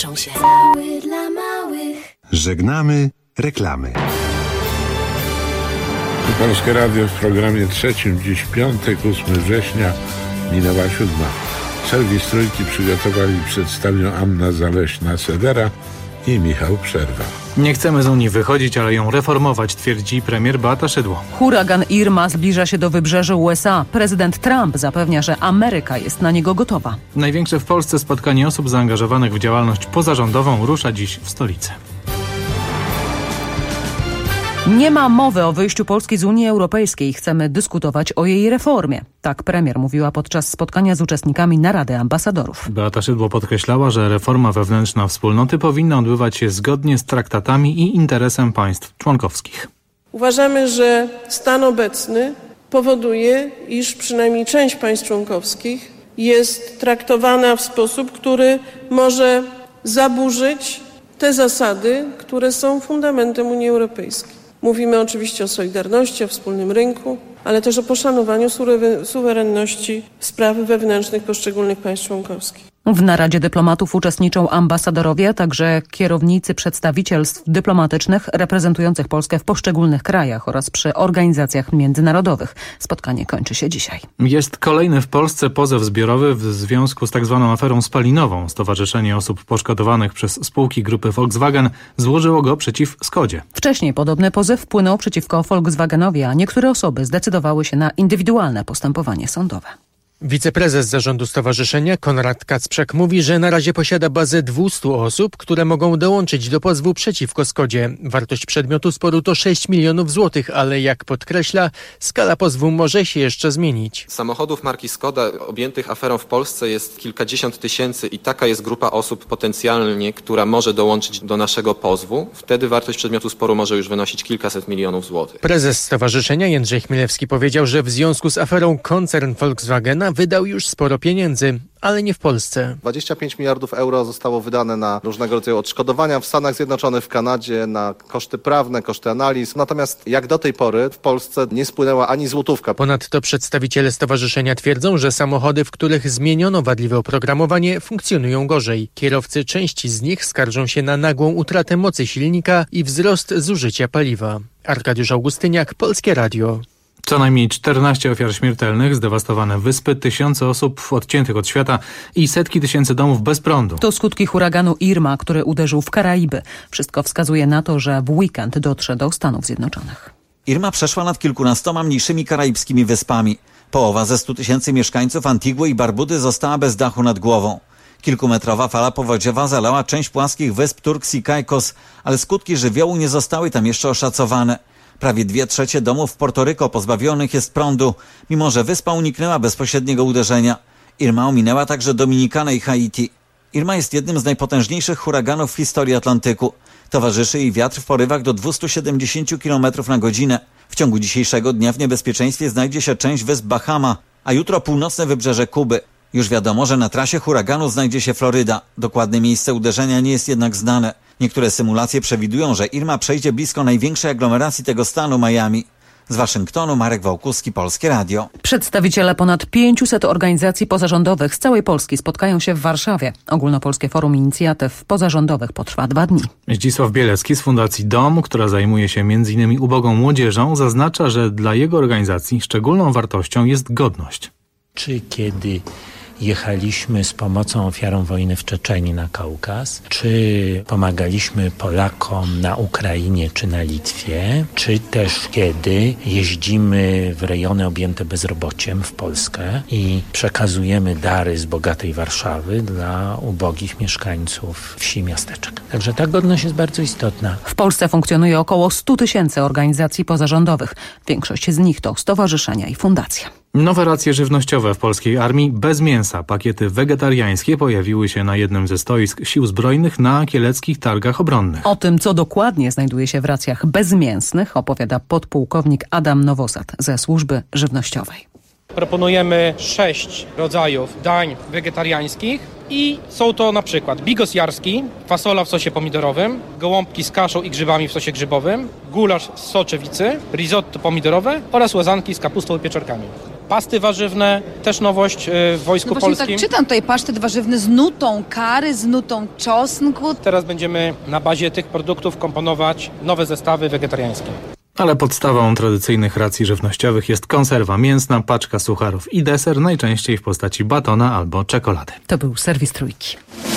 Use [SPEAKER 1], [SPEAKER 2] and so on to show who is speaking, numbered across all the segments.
[SPEAKER 1] Martwczą się. Mały dla małych.
[SPEAKER 2] Żegnamy reklamy.
[SPEAKER 3] Polskie Radio w programie trzecim. Dziś piątek, 8 września, minęła 7. Serwis Trójki przygotowali i przedstawią Anna Zaleśna-Sedera i Michał Przerwa.
[SPEAKER 4] Nie chcemy z Unii wychodzić, ale ją reformować, twierdzi premier Beata Szydło.
[SPEAKER 5] Huragan Irma zbliża się do wybrzeży USA. Prezydent Trump zapewnia, że Ameryka jest na niego gotowa.
[SPEAKER 4] Największe w Polsce spotkanie osób zaangażowanych w działalność pozarządową rusza dziś w stolicy.
[SPEAKER 5] Nie ma mowy o wyjściu Polski z Unii Europejskiej. Chcemy dyskutować o jej reformie. Tak premier mówiła podczas spotkania z uczestnikami narady ambasadorów.
[SPEAKER 4] Beata Szydło podkreślała, że reforma wewnętrzna wspólnoty powinna odbywać się zgodnie z traktatami i interesem państw członkowskich.
[SPEAKER 6] Uważamy, że stan obecny powoduje, iż przynajmniej część państw członkowskich jest traktowana w sposób, który może zaburzyć te zasady, które są fundamentem Unii Europejskiej. Mówimy oczywiście o solidarności, o wspólnym rynku, ale też o poszanowaniu suwerenności spraw wewnętrznych poszczególnych państw członkowskich.
[SPEAKER 5] W naradzie dyplomatów uczestniczą ambasadorowie, a także kierownicy przedstawicielstw dyplomatycznych reprezentujących Polskę w poszczególnych krajach oraz przy organizacjach międzynarodowych. Spotkanie kończy się dzisiaj.
[SPEAKER 4] Jest kolejny w Polsce pozew zbiorowy w związku z tzw. aferą spalinową. Stowarzyszenie Osób Poszkodowanych przez spółki grupy Volkswagen złożyło go przeciw Skodzie.
[SPEAKER 5] Wcześniej podobny pozew wpłynął przeciwko Volkswagenowi, a niektóre osoby zdecydowały się na indywidualne postępowanie sądowe.
[SPEAKER 7] Wiceprezes zarządu stowarzyszenia Konrad Kacprzak mówi, że na razie posiada bazę 200 osób, które mogą dołączyć do pozwu przeciwko Skodzie. Wartość przedmiotu sporu to 6 milionów złotych, ale jak podkreśla, skala pozwu może się jeszcze zmienić.
[SPEAKER 8] Samochodów marki Skoda objętych aferą w Polsce jest kilkadziesiąt tysięcy i taka jest grupa osób potencjalnie, która może dołączyć do naszego pozwu. Wtedy wartość przedmiotu sporu może już wynosić kilkaset milionów złotych.
[SPEAKER 7] Prezes stowarzyszenia Jędrzej Chmielewski powiedział, że w związku z aferą koncern Volkswagena wydał już sporo pieniędzy, ale nie w Polsce.
[SPEAKER 9] 25 miliardów euro zostało wydane na różnego rodzaju odszkodowania w Stanach Zjednoczonych, w Kanadzie, na koszty prawne, koszty analiz. Natomiast jak do tej pory w Polsce nie spłynęła ani złotówka.
[SPEAKER 7] Ponadto przedstawiciele stowarzyszenia twierdzą, że samochody, w których zmieniono wadliwe oprogramowanie, funkcjonują gorzej. Kierowcy części z nich skarżą się na nagłą utratę mocy silnika i wzrost zużycia paliwa. Arkadiusz Augustyniak, Polskie Radio.
[SPEAKER 4] Co najmniej 14 ofiar śmiertelnych, zdewastowane wyspy, tysiące osób odciętych od świata i setki tysięcy domów bez prądu.
[SPEAKER 5] To skutki huraganu Irma, który uderzył w Karaiby. Wszystko wskazuje na to, że w weekend dotrze do Stanów Zjednoczonych.
[SPEAKER 10] Irma przeszła nad kilkunastoma mniejszymi karaibskimi wyspami. Połowa ze 100 tysięcy mieszkańców Antigui i Barbudy została bez dachu nad głową. Kilkumetrowa fala powodziowa zalała część płaskich wysp Turks i Caicos, ale skutki żywiołu nie zostały tam jeszcze oszacowane. Prawie 2/3 domów w Porto-Rico pozbawionych jest prądu, mimo że wyspa uniknęła bezpośredniego uderzenia. Irma ominęła także Dominikanę i Haiti. Irma jest jednym z najpotężniejszych huraganów w historii Atlantyku. Towarzyszy jej wiatr w porywach do 270 km na godzinę. W ciągu dzisiejszego dnia w niebezpieczeństwie znajdzie się część wysp Bahama, a jutro północne wybrzeże Kuby. Już wiadomo, że na trasie huraganu znajdzie się Floryda. Dokładne miejsce uderzenia nie jest jednak znane. Niektóre symulacje przewidują, że Irma przejdzie blisko największej aglomeracji tego stanu, Miami. Z Waszyngtonu Marek Wałkuski, Polskie Radio.
[SPEAKER 5] Przedstawiciele ponad 500 organizacji pozarządowych z całej Polski spotkają się w Warszawie. Ogólnopolskie Forum Inicjatyw Pozarządowych potrwa 2 dni.
[SPEAKER 4] Zdzisław Bielecki z Fundacji DOM, która zajmuje się m.in. ubogą młodzieżą, zaznacza, że dla jego organizacji szczególną wartością jest godność.
[SPEAKER 11] Czy kiedy jechaliśmy z pomocą ofiarom wojny w Czeczenii na Kaukaz, czy pomagaliśmy Polakom na Ukrainie czy na Litwie, czy też kiedy jeździmy w rejony objęte bezrobociem w Polskę i przekazujemy dary z bogatej Warszawy dla ubogich mieszkańców wsi i miasteczek. Także ta godność jest bardzo istotna.
[SPEAKER 5] W Polsce funkcjonuje około 100 tysięcy organizacji pozarządowych. Większość z nich to stowarzyszenia i fundacje.
[SPEAKER 4] Nowe racje żywnościowe w polskiej armii bez mięsa. Pakiety wegetariańskie pojawiły się na jednym ze stoisk sił zbrojnych na kieleckich targach obronnych.
[SPEAKER 5] O tym, co dokładnie znajduje się w racjach bezmięsnych, opowiada podpułkownik Adam Nowosad ze Służby Żywnościowej.
[SPEAKER 12] Proponujemy 6 rodzajów dań wegetariańskich i są to na przykład bigos jarski, fasola w sosie pomidorowym, gołąbki z kaszą i grzybami w sosie grzybowym, gulasz z soczewicy, risotto pomidorowe oraz łazanki z kapustą i pieczarkami. pasty warzywne, też nowość w Wojsku Polskim.
[SPEAKER 13] Tak czytam tutaj pasztet warzywny z nutą kary, z nutą czosnku.
[SPEAKER 12] Teraz będziemy na bazie tych produktów komponować nowe zestawy wegetariańskie.
[SPEAKER 4] Ale podstawą tradycyjnych racji żywnościowych jest konserwa mięsna, paczka sucharów i deser, najczęściej w postaci batona albo czekolady.
[SPEAKER 5] To był serwis Trójki.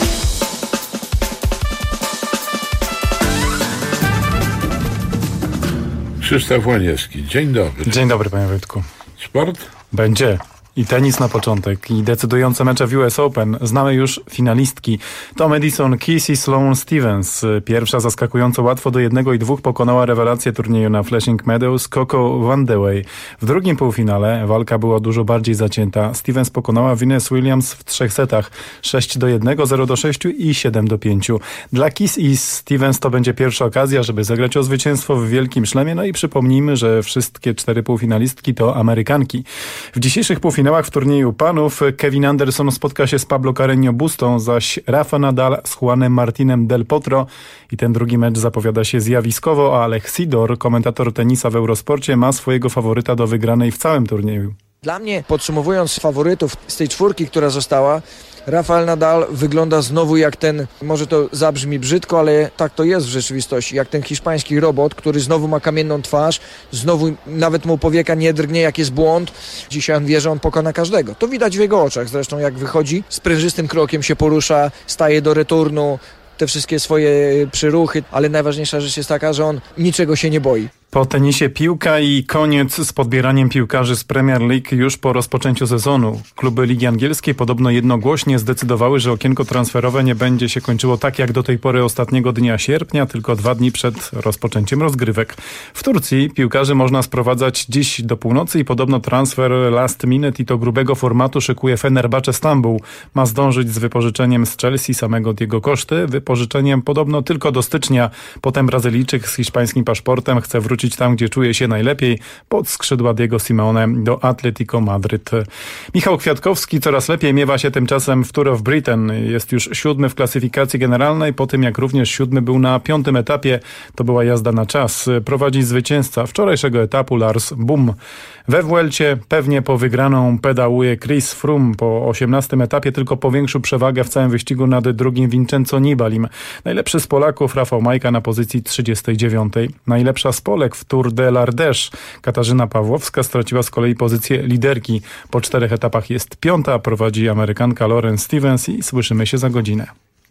[SPEAKER 3] Krzysztof Łaniewski, dzień dobry.
[SPEAKER 14] Dzień dobry, panie Wojtku.
[SPEAKER 3] Sport?
[SPEAKER 14] Będzie. I tenis na początek. I decydujące mecze w US Open. Znamy już finalistki. Tom Edison Keys i Sloane Stevens. Pierwsza zaskakująco łatwo do 1 i 2 pokonała rewelację turnieju na Flushing Meadows Coco Vandeweghe. W drugim półfinale walka była dużo bardziej zacięta. Stevens pokonała Venus Williams w 3 setach. 6-1, 0-6 i 7-5. Dla Keys i Stevens to będzie pierwsza okazja, żeby zagrać o zwycięstwo w Wielkim Szlemie. No i przypomnijmy, że wszystkie 4 półfinalistki to Amerykanki. W dzisiejszych półfinałach w turnieju panów Kevin Anderson spotka się z Pablo Carreño Bustą, zaś Rafa Nadal z Juanem Martinem Del Potro. I ten drugi mecz zapowiada się zjawiskowo, a Alek Sidor, komentator tenisa w Eurosporcie, ma swojego faworyta do wygranej w całym turnieju.
[SPEAKER 15] Dla mnie, podsumowując faworytów z tej 4, która została, Rafael Nadal wygląda znowu jak ten, może to zabrzmi brzydko, ale tak to jest w rzeczywistości, jak ten hiszpański robot, który znowu ma kamienną twarz, znowu nawet mu powieka nie drgnie, jak jest błąd. Dzisiaj on wie, że on pokona każdego. To widać w jego oczach, zresztą jak wychodzi, sprężystym krokiem się porusza, staje do returnu, te wszystkie swoje przyruchy, ale najważniejsza rzecz jest taka, że on niczego się nie boi.
[SPEAKER 14] Po tenisie piłka i koniec z podbieraniem piłkarzy z Premier League już po rozpoczęciu sezonu. Kluby Ligi Angielskiej podobno jednogłośnie zdecydowały, że okienko transferowe nie będzie się kończyło tak jak do tej pory ostatniego dnia sierpnia, tylko 2 dni przed rozpoczęciem rozgrywek. W Turcji piłkarzy można sprowadzać dziś do północy i podobno transfer last minute i to grubego formatu szykuje Fenerbahce Stambuł. Ma zdążyć z wypożyczeniem z Chelsea samego Diego Coszty, wypożyczeniem podobno tylko do stycznia. Potem Brazylijczyk z hiszpańskim paszportem chce wrócić tam, gdzie czuje się najlepiej, pod skrzydła Diego Simeone do Atletico Madryt. Michał Kwiatkowski coraz lepiej miewa się tymczasem w Tour of Britain. Jest już 7 w klasyfikacji generalnej, po tym jak również 7 był na 5. etapie. To była jazda na czas. Prowadzi zwycięzca wczorajszego etapu Lars Boom. We Vuelcie pewnie po wygraną pedałuje Chris Froome. Po 18. etapie tylko powiększył przewagę w całym wyścigu nad drugim Vincenzo Nibalim. Najlepszy z Polaków Rafał Majka na pozycji 39. Najlepsza z Polek w Tour de l'Ardèche Katarzyna Pawłowska straciła z kolei pozycję liderki. Po 4 etapach jest 5. Prowadzi Amerykanka Lauren Stevens i słyszymy się za godzinę.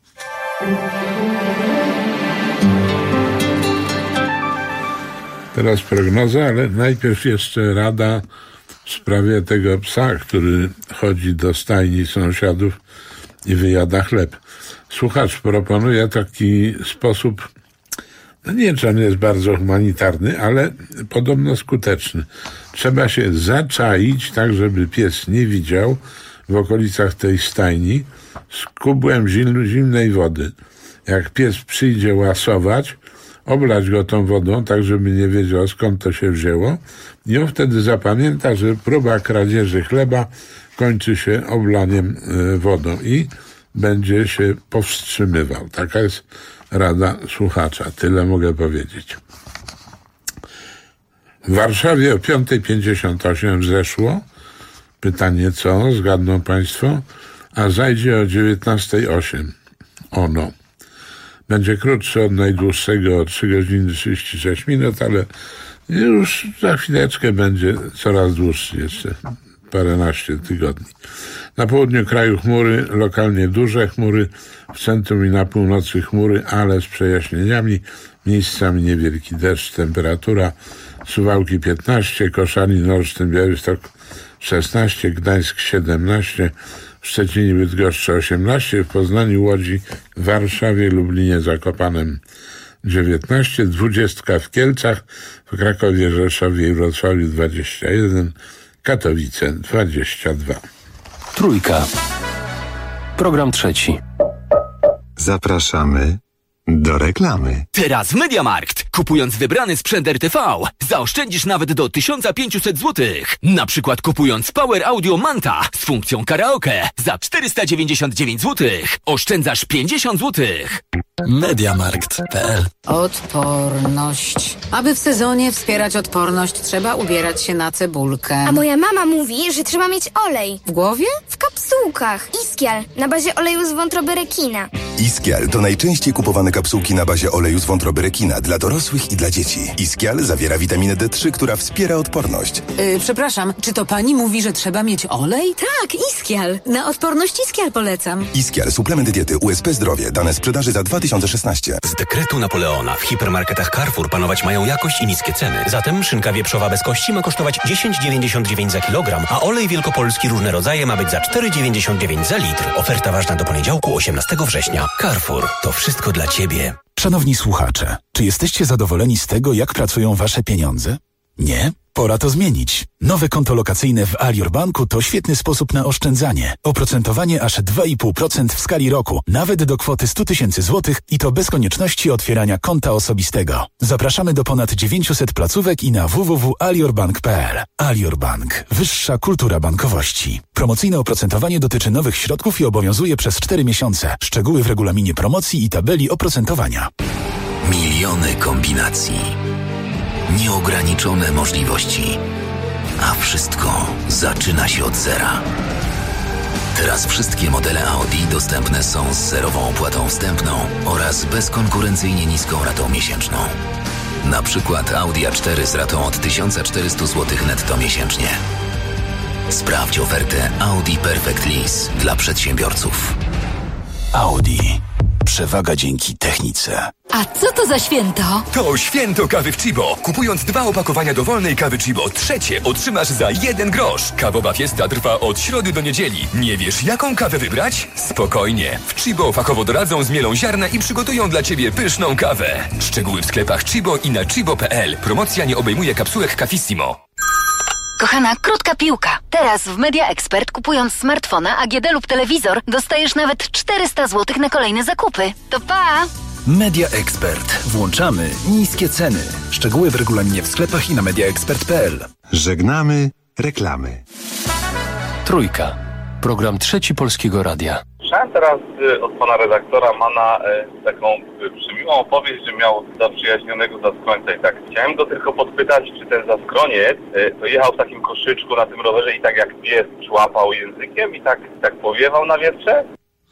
[SPEAKER 3] Teraz prognoza, ale najpierw jeszcze rada w sprawie tego psa, który chodzi do stajni sąsiadów i wyjada chleb. Słuchacz proponuje taki sposób, no nie wiem, czy on jest bardzo humanitarny, ale podobno skuteczny. Trzeba się zaczaić tak, żeby pies nie widział w okolicach tej stajni z kubłem zimnej wody. Jak pies przyjdzie łasować, oblać go tą wodą, tak żeby nie wiedział, skąd to się wzięło, i on wtedy zapamięta, że próba kradzieży chleba kończy się oblaniem wodą i będzie się powstrzymywał. Taka jest rada słuchacza. Tyle mogę powiedzieć. W Warszawie o 5:58 wzeszło. Pytanie co? Zgadną Państwo? A zajdzie o 19:08. Ono. Będzie krótszy od najdłuższego o 3 godziny 36 minut, ale już za chwileczkę będzie coraz dłuższy, jeszcze paręnaście tygodni. Na południu kraju chmury, lokalnie duże chmury, w centrum i na północy chmury, ale z przejaśnieniami, miejscami niewielki deszcz. Temperatura Suwałki 15, Koszalin, Olsztyn, Białystok 16, Gdańsk 17, w Szczecinie, Bydgoszczy 18, w Poznaniu, Łodzi, Warszawie, Lublinie, Zakopanem 19, 20 w Kielcach, w Krakowie, Rzeszowie i Wrocławiu 21, Katowice 22.
[SPEAKER 16] Trójka. Program trzeci.
[SPEAKER 2] Zapraszamy do reklamy.
[SPEAKER 17] Teraz w MediaMarkt. Kupując wybrany sprzęt RTV, zaoszczędzisz nawet do 1500 zł. Na przykład kupując Power Audio Manta z funkcją karaoke za 499 zł. Oszczędzasz 50 zł.
[SPEAKER 18] Mediamarkt.pl.
[SPEAKER 19] Odporność. Aby w sezonie wspierać odporność, trzeba ubierać się na cebulkę.
[SPEAKER 20] A moja mama mówi, że trzeba mieć olej.
[SPEAKER 19] W głowie?
[SPEAKER 20] W kapsułkach. Iskial, na bazie oleju z wątroby rekina.
[SPEAKER 21] Iskial to najczęściej kupowane kapsułki na bazie oleju z wątroby rekina dla dorosłych i dla dzieci. Iskial zawiera witaminę D3, która wspiera odporność.
[SPEAKER 19] Przepraszam, czy to pani mówi, że trzeba mieć olej? Tak, Iskial. Na odporność Iskial polecam.
[SPEAKER 21] Iskial, suplement diety USP Zdrowie. Dane sprzedaży za 2016.
[SPEAKER 22] Z dekretu Napoleona w hipermarketach Carrefour panować mają jakość i niskie ceny. Zatem szynka wieprzowa bez kości ma kosztować 10,99 za kilogram, a olej wielkopolski różne rodzaje ma być za 4,99 za litr. Oferta ważna do poniedziałku 18 września. Carrefour. To wszystko dla Ciebie.
[SPEAKER 23] Szanowni słuchacze, czy jesteście zadowoleni z tego, jak pracują Wasze pieniądze? Nie? Pora to zmienić. Nowe konto lokacyjne w Alior Banku to świetny sposób na oszczędzanie. Oprocentowanie aż 2,5% w skali roku, nawet do kwoty 100 000 złotych i to bez konieczności otwierania konta osobistego. Zapraszamy do ponad 900 placówek i na www.aliorbank.pl. Alior Bank. Wyższa kultura bankowości. Promocyjne oprocentowanie dotyczy nowych środków i obowiązuje przez 4 miesiące. Szczegóły w regulaminie promocji i tabeli oprocentowania.
[SPEAKER 24] Miliony kombinacji. Nieograniczone możliwości. A wszystko zaczyna się od zera. Teraz wszystkie modele Audi dostępne są z zerową opłatą wstępną oraz bezkonkurencyjnie niską ratą miesięczną. Na przykład Audi A4 z ratą od 1400 zł netto miesięcznie. Sprawdź ofertę Audi Perfect Lease dla przedsiębiorców.
[SPEAKER 23] Audi. Przewaga dzięki technice.
[SPEAKER 25] A co to za święto?
[SPEAKER 26] To święto kawy w Chibo. Kupując 2 opakowania dowolnej kawy Chibo, trzecie otrzymasz za 1 grosz. Kawowa fiesta trwa od środy do niedzieli. Nie wiesz, jaką kawę wybrać? Spokojnie. W Chibo fachowo doradzą, zmielą ziarna i przygotują dla Ciebie pyszną kawę. Szczegóły w sklepach Chibo i na chibo.pl. Promocja nie obejmuje kapsułek Cafissimo.
[SPEAKER 25] Kochana, krótka piłka. Teraz w Media Expert, kupując smartfona, AGD lub telewizor, dostajesz nawet 400 zł na kolejne zakupy. To pa!
[SPEAKER 18] Media Expert. Włączamy niskie ceny. Szczegóły w regulaminie w sklepach i na mediaexpert.pl.
[SPEAKER 2] Żegnamy reklamy.
[SPEAKER 16] Trójka. Program Trzeci Polskiego Radia.
[SPEAKER 27] Słyszałem teraz od pana redaktora Mana taką przymiłą opowieść, że miał zaprzyjaźnionego zaskrońca i tak chciałem go tylko podpytać, czy ten zaskroniec to jechał w takim koszyczku na tym rowerze i tak jak pies szłapał językiem i tak powiewał na wietrze?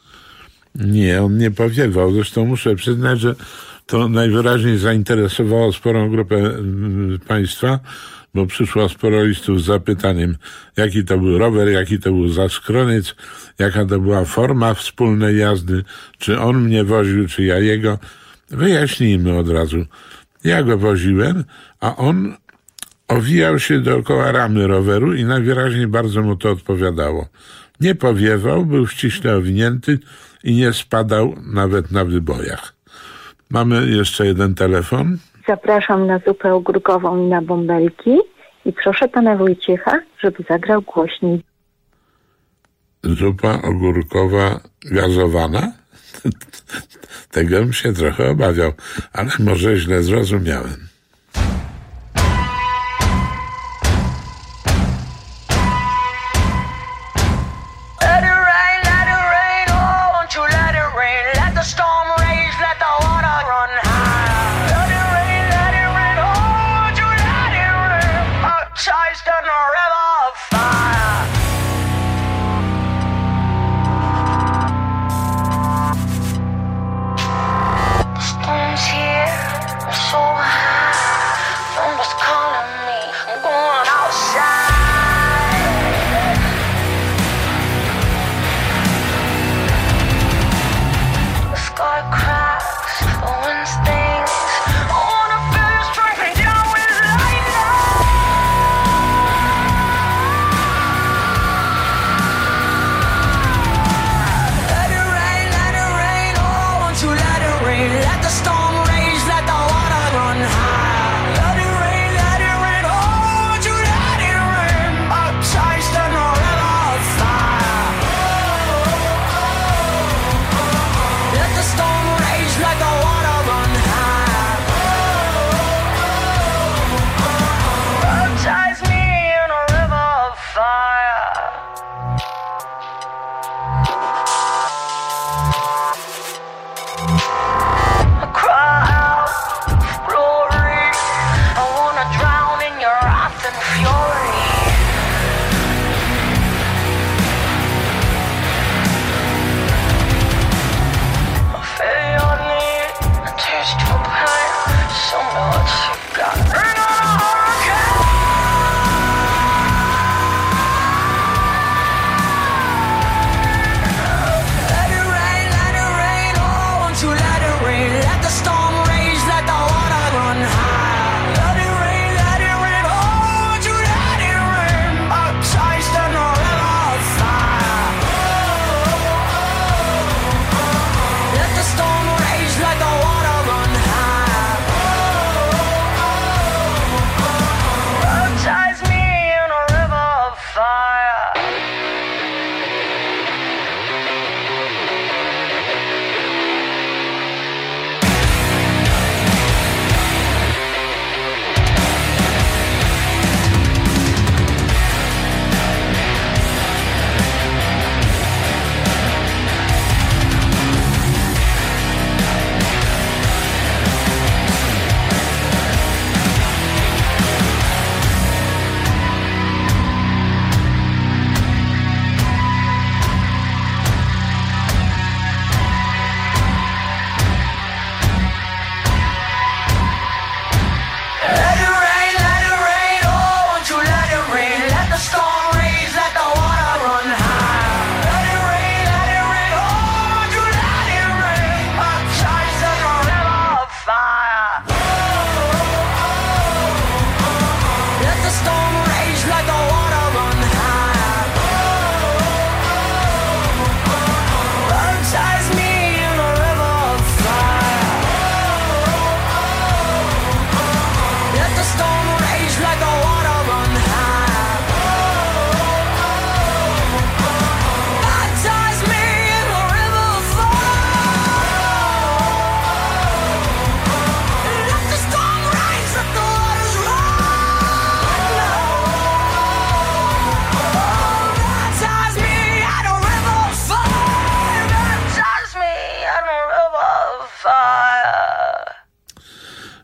[SPEAKER 3] Nie, on nie powiewał. Zresztą muszę przyznać, że to najwyraźniej zainteresowało sporą grupę państwa, bo przyszło sporo listów z zapytaniem, jaki to był rower, jaki to był zaskroniec, jaka to była forma wspólnej jazdy, czy on mnie woził, czy ja jego. Wyjaśnijmy od razu. Ja go woziłem, a on owijał się dookoła ramy roweru i najwyraźniej bardzo mu to odpowiadało. Nie powiewał, był ściśle owinięty i nie spadał nawet na wybojach. Mamy jeszcze jeden telefon.
[SPEAKER 28] Zapraszam na zupę ogórkową i na bąbelki i proszę pana Wojciecha, żeby zagrał głośniej.
[SPEAKER 3] Zupa ogórkowa gazowana? Tego bym się trochę obawiał, ale może źle zrozumiałem.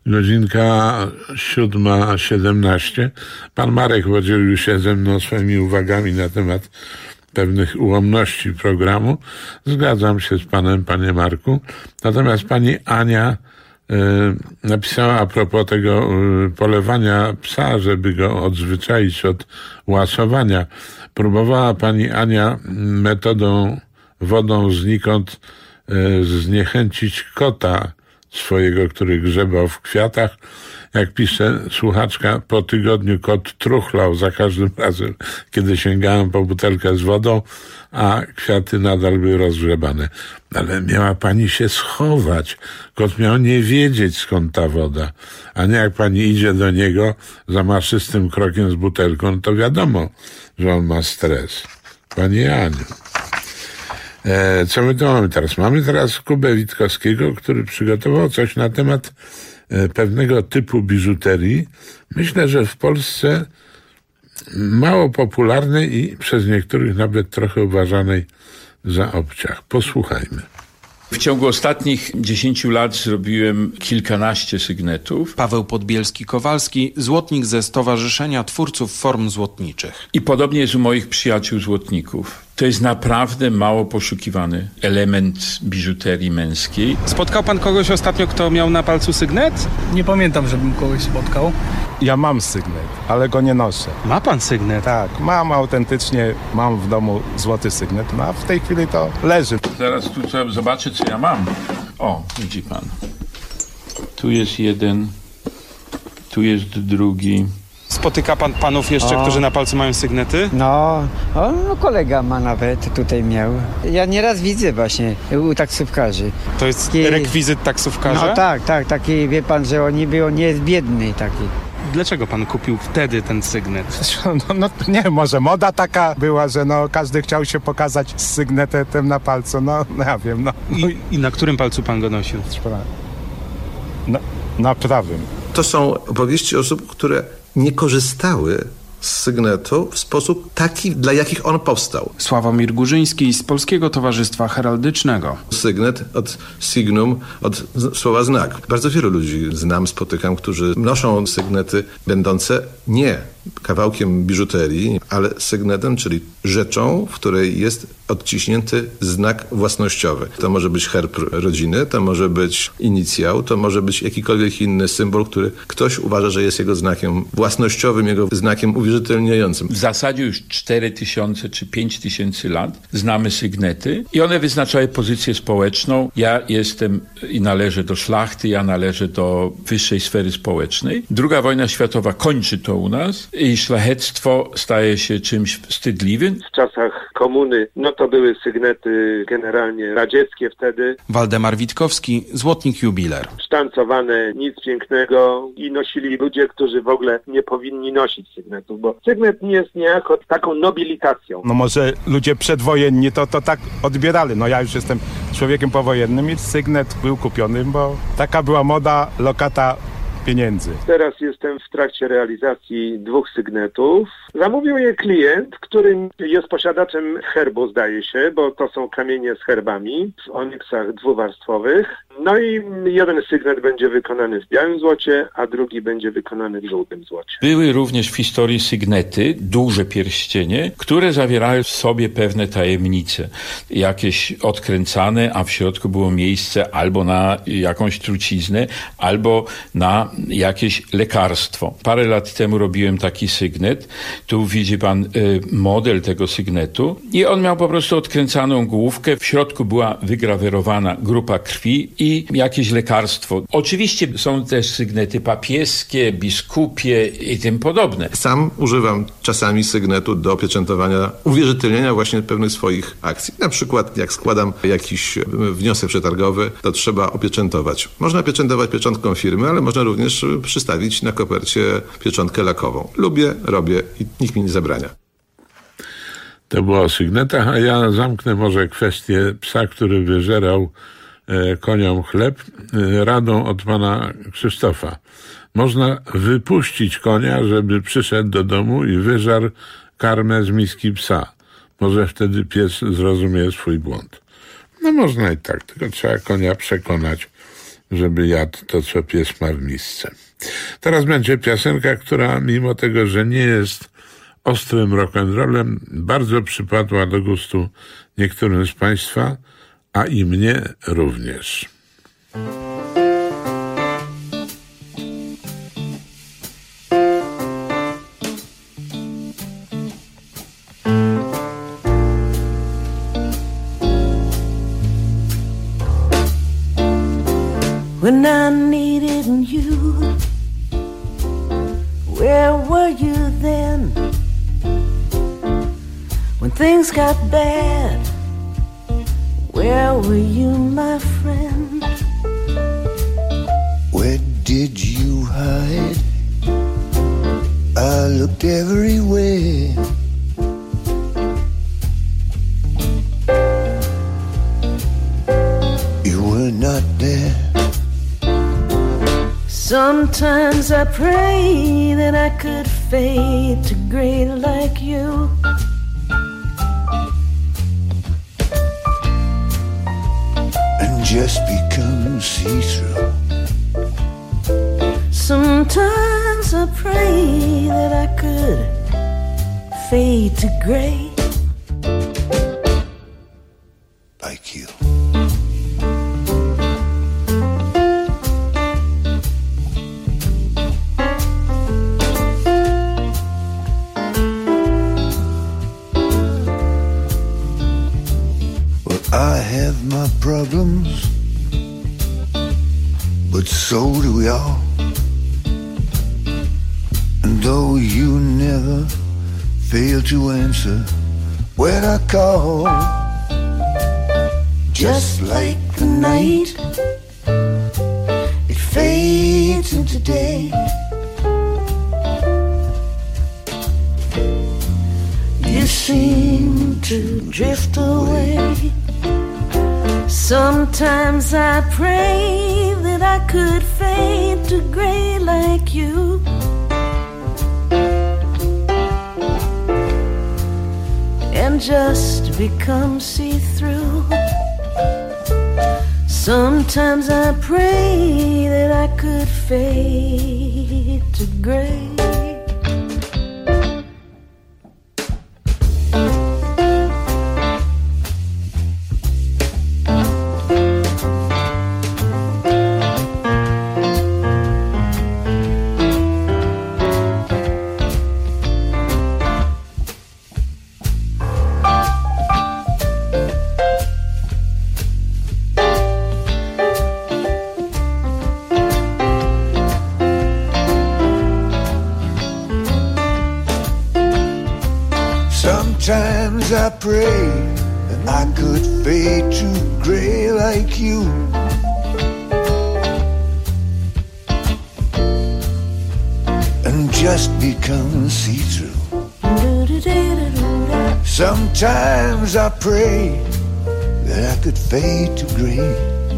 [SPEAKER 3] godzinka 7:17. Pan Marek podzielił się ze mną swoimi uwagami na temat pewnych ułomności programu. Zgadzam się z panem, panie Marku. Natomiast pani Ania napisała a propos tego polewania psa, żeby go odzwyczaić od łasowania. Próbowała pani Ania metodą wodą znikąd zniechęcić kota swojego, który grzebał w kwiatach. Jak pisze słuchaczka, po tygodniu kot truchlał za każdym razem, kiedy sięgałem po butelkę z wodą, a kwiaty nadal były rozgrzebane. Ale miała pani się schować. Kot miał nie wiedzieć, skąd ta woda. A nie jak pani idzie do niego zamaszystym krokiem z butelką, no to wiadomo, że on ma stres. Pani Aniu. Co my tu mamy teraz? Mamy teraz Kubę Witkowskiego, który przygotował coś na temat pewnego typu biżuterii. Myślę, że w Polsce mało popularnej i przez niektórych nawet trochę uważanej za obciach. Posłuchajmy.
[SPEAKER 1] W ciągu ostatnich 10 lat zrobiłem kilkanaście sygnetów.
[SPEAKER 6] Paweł Podbielski-Kowalski, złotnik ze Stowarzyszenia Twórców Form Złotniczych.
[SPEAKER 1] I podobnie jest u moich przyjaciół złotników. To jest naprawdę mało poszukiwany element biżuterii męskiej.
[SPEAKER 6] Spotkał pan kogoś ostatnio, kto miał na palcu sygnet?
[SPEAKER 7] Nie pamiętam, żebym kogoś spotkał.
[SPEAKER 8] Ja mam sygnet, ale go nie noszę.
[SPEAKER 6] Ma pan sygnet?
[SPEAKER 8] Tak, mam autentycznie, mam w domu złoty sygnet, no a w tej chwili to leży.
[SPEAKER 1] Zaraz tu trzeba zobaczyć, co ja mam. O, widzi pan. Tu jest jeden, tu jest drugi.
[SPEAKER 6] Spotyka pan panów jeszcze, którzy na palcu mają sygnety?
[SPEAKER 9] No, kolega ma nawet, tutaj miał. Ja nieraz widzę właśnie u taksówkarzy.
[SPEAKER 6] To jest rekwizyt taksówkarza?
[SPEAKER 9] No tak, taki, wie pan, że on nie jest biedny taki.
[SPEAKER 6] Dlaczego pan kupił wtedy ten sygnet?
[SPEAKER 8] No nie, może moda taka była, że każdy chciał się pokazać z sygnetem na palcu, ja wiem,
[SPEAKER 6] I na którym palcu pan go nosił?
[SPEAKER 8] Na prawym.
[SPEAKER 10] To są opowieści osób, które nie korzystały z sygnetu w sposób taki, dla jakich on powstał.
[SPEAKER 6] Sławomir Górzyński z Polskiego Towarzystwa Heraldycznego.
[SPEAKER 10] Sygnet od signum, od słowa znak. Bardzo wielu ludzi znam, spotykam, którzy noszą sygnety będące nie kawałkiem biżuterii, ale sygnetem, czyli rzeczą, w której jest odciśnięty znak własnościowy. To może być herb rodziny, to może być inicjał, to może być jakikolwiek inny symbol, który ktoś uważa, że jest jego znakiem własnościowym, jego znakiem uwierzytelniającym.
[SPEAKER 1] W zasadzie już 4000 czy 5000 lat znamy sygnety i one wyznaczały pozycję społeczną. Ja jestem i należę do szlachty, ja należę do wyższej sfery społecznej. II wojna światowa kończy to u nas i szlachectwo staje się czymś wstydliwym.
[SPEAKER 11] W czasach komuny, to były sygnety generalnie radzieckie wtedy.
[SPEAKER 6] Waldemar Witkowski, złotnik jubiler.
[SPEAKER 11] Sztancowane, nic pięknego i nosili ludzie, którzy w ogóle nie powinni nosić sygnetów, bo sygnet jest niejako taką nobilitacją.
[SPEAKER 8] Może ludzie przedwojenni to tak odbierali. Ja już jestem człowiekiem powojennym i sygnet był kupiony, bo taka była moda, lokata pieniędzy.
[SPEAKER 11] Teraz jestem w trakcie realizacji 2 sygnetów. Zamówił je klient, który jest posiadaczem herbu, zdaje się, bo to są kamienie z herbami w oniksach dwuwarstwowych. I jeden sygnet będzie wykonany w białym złocie, a drugi będzie wykonany w żółtym złocie.
[SPEAKER 1] Były również w historii sygnety, duże pierścienie, które zawierały w sobie pewne tajemnice. Jakieś odkręcane, a w środku było miejsce albo na jakąś truciznę, albo na jakieś lekarstwo. Parę lat temu robiłem taki sygnet. Tu widzi pan model tego sygnetu i on miał po prostu odkręcaną główkę. W środku była wygrawerowana grupa krwi i jakieś lekarstwo. Oczywiście są też sygnety papieskie, biskupie i tym podobne.
[SPEAKER 10] Sam używam czasami sygnetu do opieczętowania, uwierzytelnienia właśnie pewnych swoich akcji. Na przykład jak składam jakiś wniosek przetargowy, to trzeba opieczętować. Można opieczętować pieczątką firmy, ale można również przystawić na kopercie pieczątkę lakową. Lubię, robię i nikt mi nie zabrania.
[SPEAKER 3] To było o sygnetach, a ja zamknę może kwestię psa, który wyżerał koniom chleb, radą od pana Krzysztofa. Można wypuścić konia, żeby przyszedł do domu i wyżarł karmę z miski psa. Może wtedy pies zrozumie swój błąd. Można i tak, tylko trzeba konia przekonać, żeby jadł to, co pies ma w misce. Teraz będzie piosenka, która mimo tego, że nie jest ostrym rock'n'rollem, bardzo przypadła do gustu niektórym z Państwa, a i mnie również.
[SPEAKER 4] When I needed you, where were you then? When things got bad, where were you, my friend?
[SPEAKER 5] Where did you hide? I looked everywhere. You were not there.
[SPEAKER 4] Sometimes I pray that I could fade to gray like you.
[SPEAKER 5] And just become see-through.
[SPEAKER 4] Sometimes I pray that I could fade to gray
[SPEAKER 5] like you. I have my problems, but so do we all. And though you never fail to answer when I call, just like the night, it fades into day. You seem to drift away.
[SPEAKER 4] Sometimes I pray that I could fade to gray like you. And just become see-through. Sometimes I pray that I could fade to gray.
[SPEAKER 5] Sometimes I pray that I could fade to gray like you. And just become see-through. Sometimes I pray that I could fade to gray.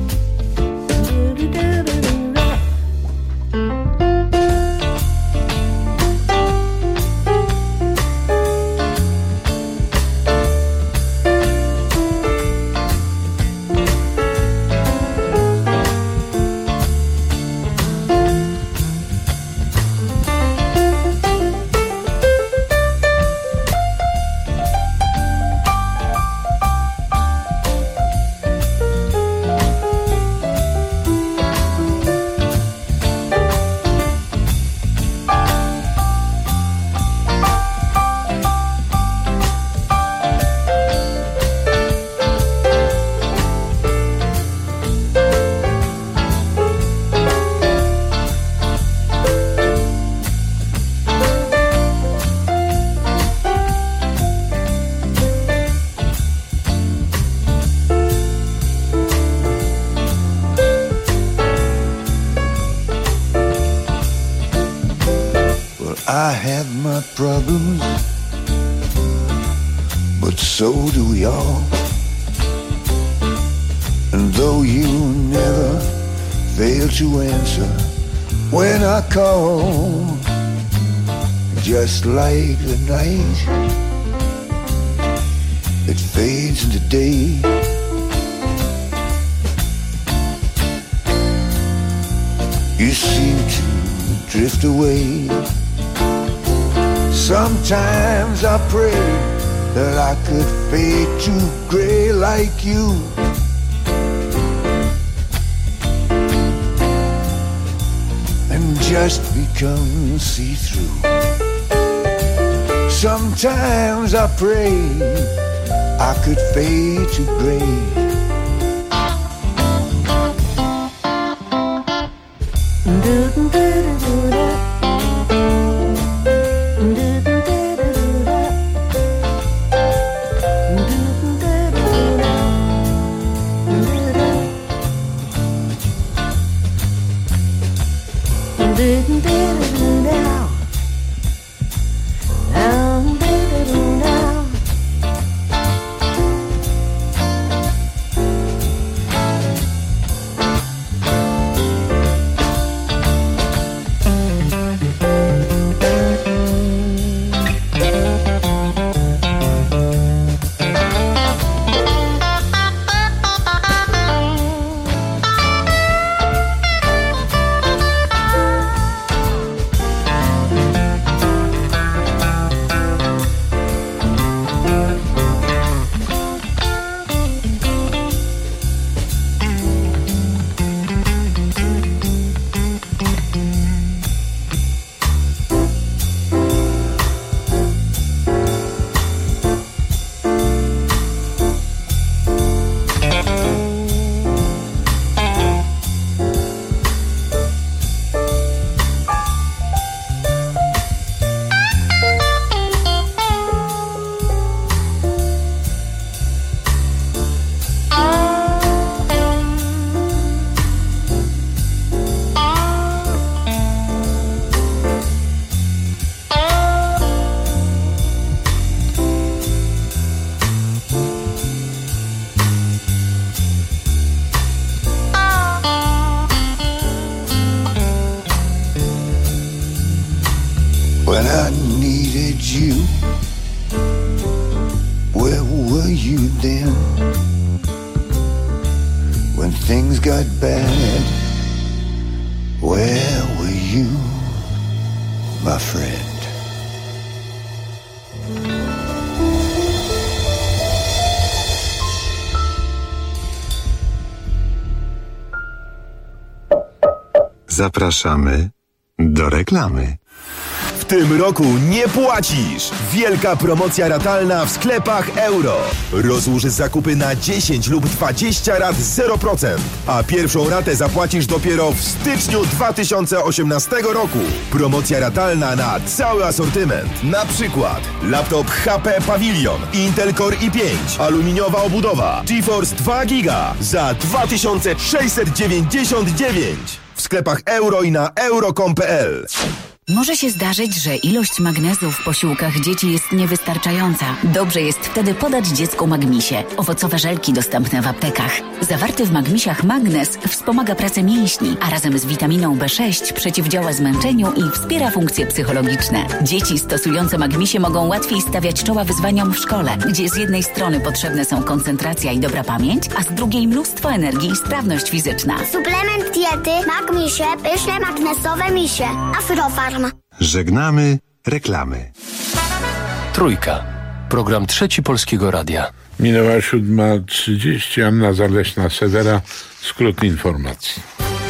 [SPEAKER 5] I have my problems, but so do we all. And though you never fail to answer when I call, just like the night, it fades into day. You seem to drift away. Sometimes I pray that I could fade to gray like you. And just become see-through. Sometimes I pray I could fade to gray. When I needed you, where were you then? When things got bad, where were you, my friend?
[SPEAKER 2] Zapraszamy do reklamy.
[SPEAKER 12] W tym roku nie płacisz! Wielka promocja ratalna w sklepach Euro. Rozłóż zakupy na 10 lub 20 rat 0%, a pierwszą ratę zapłacisz dopiero w styczniu 2018 roku. Promocja ratalna na cały asortyment. Na przykład laptop HP Pavilion, Intel Core i5, aluminiowa obudowa, GeForce 2 GB za 2699 w sklepach Euro i na euro.com.pl.
[SPEAKER 13] Może się zdarzyć, że ilość magnezu w posiłkach dzieci jest niewystarczająca. Dobrze jest wtedy podać dziecku Magmisie. Owocowe żelki dostępne w aptekach. Zawarty w Magmisiach magnez wspomaga pracę mięśni, a razem z witaminą B6 przeciwdziała zmęczeniu i wspiera funkcje psychologiczne. Dzieci stosujące Magmisie mogą łatwiej stawiać czoła wyzwaniom w szkole, gdzie z jednej strony potrzebne są koncentracja i dobra pamięć, a z drugiej mnóstwo energii i sprawność fizyczna.
[SPEAKER 14] Suplement diety Magmisie, pyszne magnesowe misie. Afrofarm.
[SPEAKER 2] Żegnamy reklamy.
[SPEAKER 16] Trójka. Program Trzeci Polskiego Radia.
[SPEAKER 3] Minęła 7:30. Anna Zaleśna-Sewera. Skrót informacji.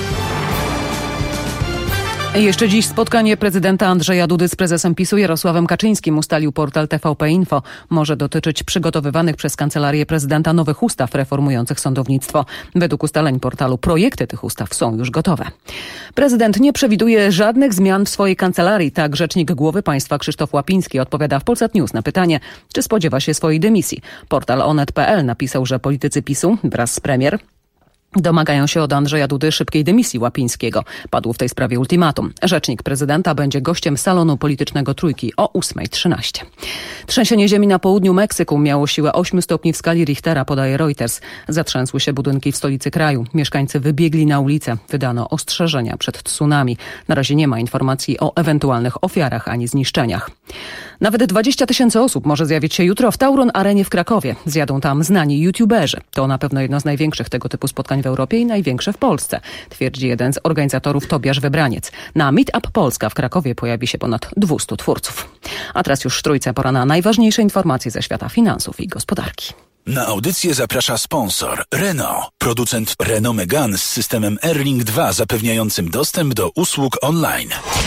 [SPEAKER 15] Jeszcze dziś spotkanie prezydenta Andrzeja Dudy z prezesem PiS-u Jarosławem Kaczyńskim, ustalił portal TVP Info. Może dotyczyć przygotowywanych przez Kancelarię Prezydenta nowych ustaw reformujących sądownictwo. Według ustaleń portalu projekty tych ustaw są już gotowe. Prezydent nie przewiduje żadnych zmian w swojej kancelarii. Tak rzecznik głowy państwa Krzysztof Łapiński odpowiada w Polsat News na pytanie, czy spodziewa się swojej dymisji. Portal onet.pl napisał, że politycy PiS-u wraz z premier domagają się od Andrzeja Dudy szybkiej dymisji Łapińskiego. Padł w tej sprawie ultimatum. Rzecznik prezydenta będzie gościem salonu politycznego Trójki o 8:13. Trzęsienie ziemi na południu Meksyku miało siłę 8 stopni w skali Richtera, podaje Reuters. Zatrzęsły się budynki w stolicy kraju. Mieszkańcy wybiegli na ulicę. Wydano ostrzeżenia przed tsunami. Na razie nie ma informacji o ewentualnych ofiarach ani zniszczeniach. Nawet 20 000 osób może zjawić się jutro w Tauron Arenie w Krakowie. Zjadą tam znani youtuberzy. To na pewno jedno z największych tego typu spotkań spotkań w Europie i największe w Polsce, twierdzi jeden z organizatorów Tobiasz Wybraniec. Na Meetup Polska w Krakowie pojawi się ponad 200 twórców. A teraz już w Trójce pora na najważniejsze informacje ze świata finansów i gospodarki.
[SPEAKER 18] Na audycję zaprasza sponsor Renault, producent Renault Megane z systemem Airlink 2 zapewniającym dostęp do usług online.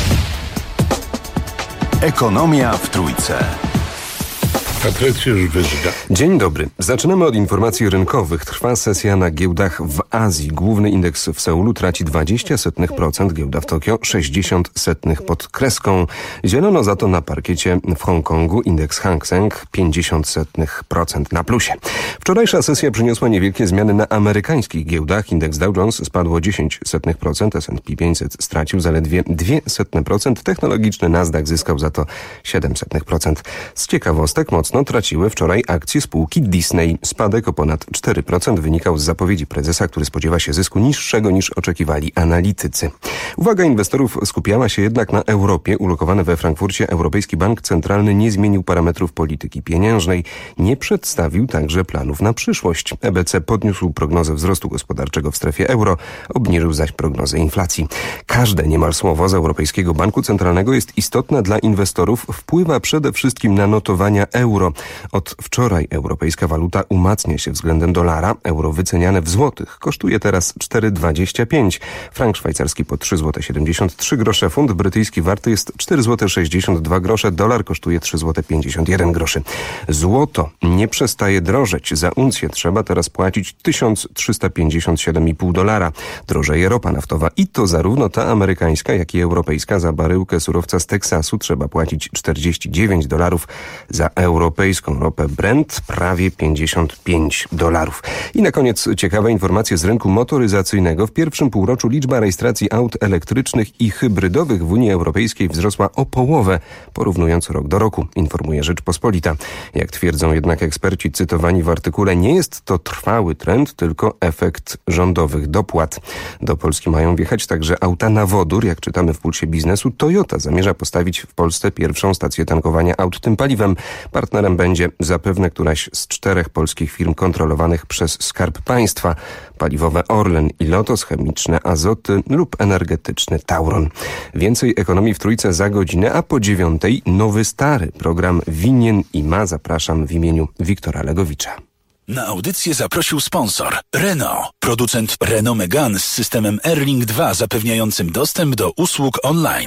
[SPEAKER 12] Ekonomia w Trójce.
[SPEAKER 3] Patrycjusz Wyżga.
[SPEAKER 17] Dzień dobry. Zaczynamy od informacji rynkowych. Trwa sesja na giełdach w Azji. Główny indeks w Seulu traci 0,20%, giełda w Tokio 0,60 pod kreską. Zielono za to na parkiecie w Hongkongu. Indeks Hang Seng 0,50% na plusie. Wczorajsza sesja przyniosła niewielkie zmiany na amerykańskich giełdach. Indeks Dow Jones spadł o 0,10%, S&P 500 stracił zaledwie 0,02%, technologiczny Nasdaq zyskał za to 0,07%. Z ciekawostek mocno traciły wczoraj akcje spółki Disney. Spadek o ponad 4% wynikał z zapowiedzi prezesa, który spodziewa się zysku niższego niż oczekiwali analitycy. Uwaga inwestorów skupiała się jednak na Europie. Ulokowany we Frankfurcie Europejski Bank Centralny nie zmienił parametrów polityki pieniężnej. Nie przedstawił także planów na przyszłość. EBC podniósł prognozę wzrostu gospodarczego w strefie euro, obniżył zaś prognozę inflacji. Każde niemal słowo z Europejskiego Banku Centralnego jest istotne dla inwestorów. Wpływa przede wszystkim na notowania euro. Od wczoraj europejska waluta umacnia się względem dolara. Euro wyceniane w złotych kosztuje teraz 4,25. Frank szwajcarski po 3,73 zł. Funt brytyjski warty jest 4,62 zł. Dolar kosztuje 3,51 zł. Złoto nie przestaje drożeć. Za uncję trzeba teraz płacić $1,357,5. Drożeje ropa naftowa i to zarówno ta amerykańska, jak i europejska. Za baryłkę surowca z Teksasu trzeba płacić $49. Za europejską ropę Brent prawie $55. I na koniec ciekawe informacje z rynku motoryzacyjnego. W pierwszym półroczu liczba rejestracji aut elektrycznych i hybrydowych w Unii Europejskiej wzrosła o połowę, porównując rok do roku, informuje Rzeczpospolita. Jak twierdzą jednak eksperci cytowani w artykule, nie jest to trwały trend, tylko efekt rządowych dopłat. Do Polski mają wjechać także auta na wodór. Jak czytamy w Pulsie Biznesu, Toyota zamierza postawić w Polsce pierwszą stację tankowania aut tym paliwem. Partnerem będzie zapewne któraś z 4 polskich firm kontrolowanych przez Skarb Państwa. Paliwowe Orlen i Lotos, chemiczne Azoty lub energetyczny Tauron. Więcej ekonomii w Trójce za godzinę, a po 9:00 nowy stary program Winien i Ma. Zapraszam w imieniu Wiktora Legowicza.
[SPEAKER 18] Na audycję zaprosił sponsor Renault, producent Renault Megane z systemem Airlink 2 zapewniającym dostęp do usług online.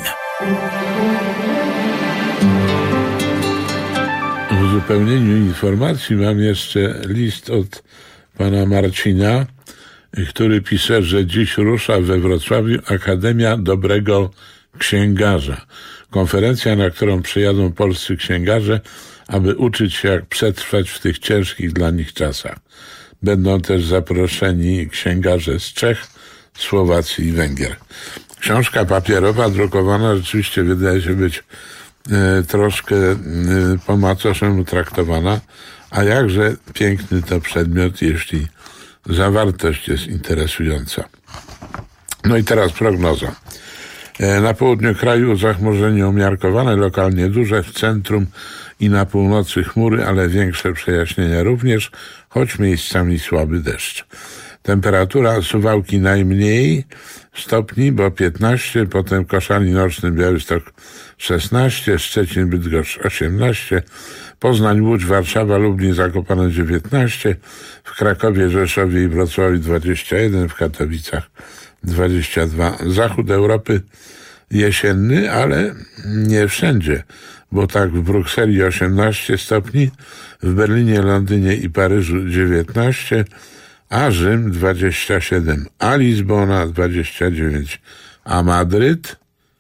[SPEAKER 3] W uzupełnieniu informacji mam jeszcze list od pana Marcina, który pisze, że dziś rusza we Wrocławiu Akademia Dobrego Księgarza. Konferencja, na którą przyjadą polscy księgarze, aby uczyć się, jak przetrwać w tych ciężkich dla nich czasach. Będą też zaproszeni księgarze z Czech, Słowacji i Węgier. Książka papierowa, drukowana, rzeczywiście wydaje się być troszkę po macoszemu traktowana, a jakże piękny to przedmiot, jeśli zawartość jest interesująca. No i teraz prognoza. Na południu kraju zachmurzenie umiarkowane, lokalnie duże, w centrum i na północy chmury, ale większe przejaśnienia również, choć miejscami słaby deszcz. Temperatura Suwałki najmniej stopni, bo 15, potem Koszalin, Nocny, Białystok 16, Szczecin, Bydgoszcz 18, Poznań, Łódź, Warszawa, Lublin, Zakopane 19, w Krakowie, Rzeszowie i Wrocławiu 21, w Katowicach 22. Zachód Europy jesienny, ale nie wszędzie, bo tak w Brukseli 18 stopni, w Berlinie, Londynie i Paryżu 19, a Rzym 27, a Lizbona 29, a Madryt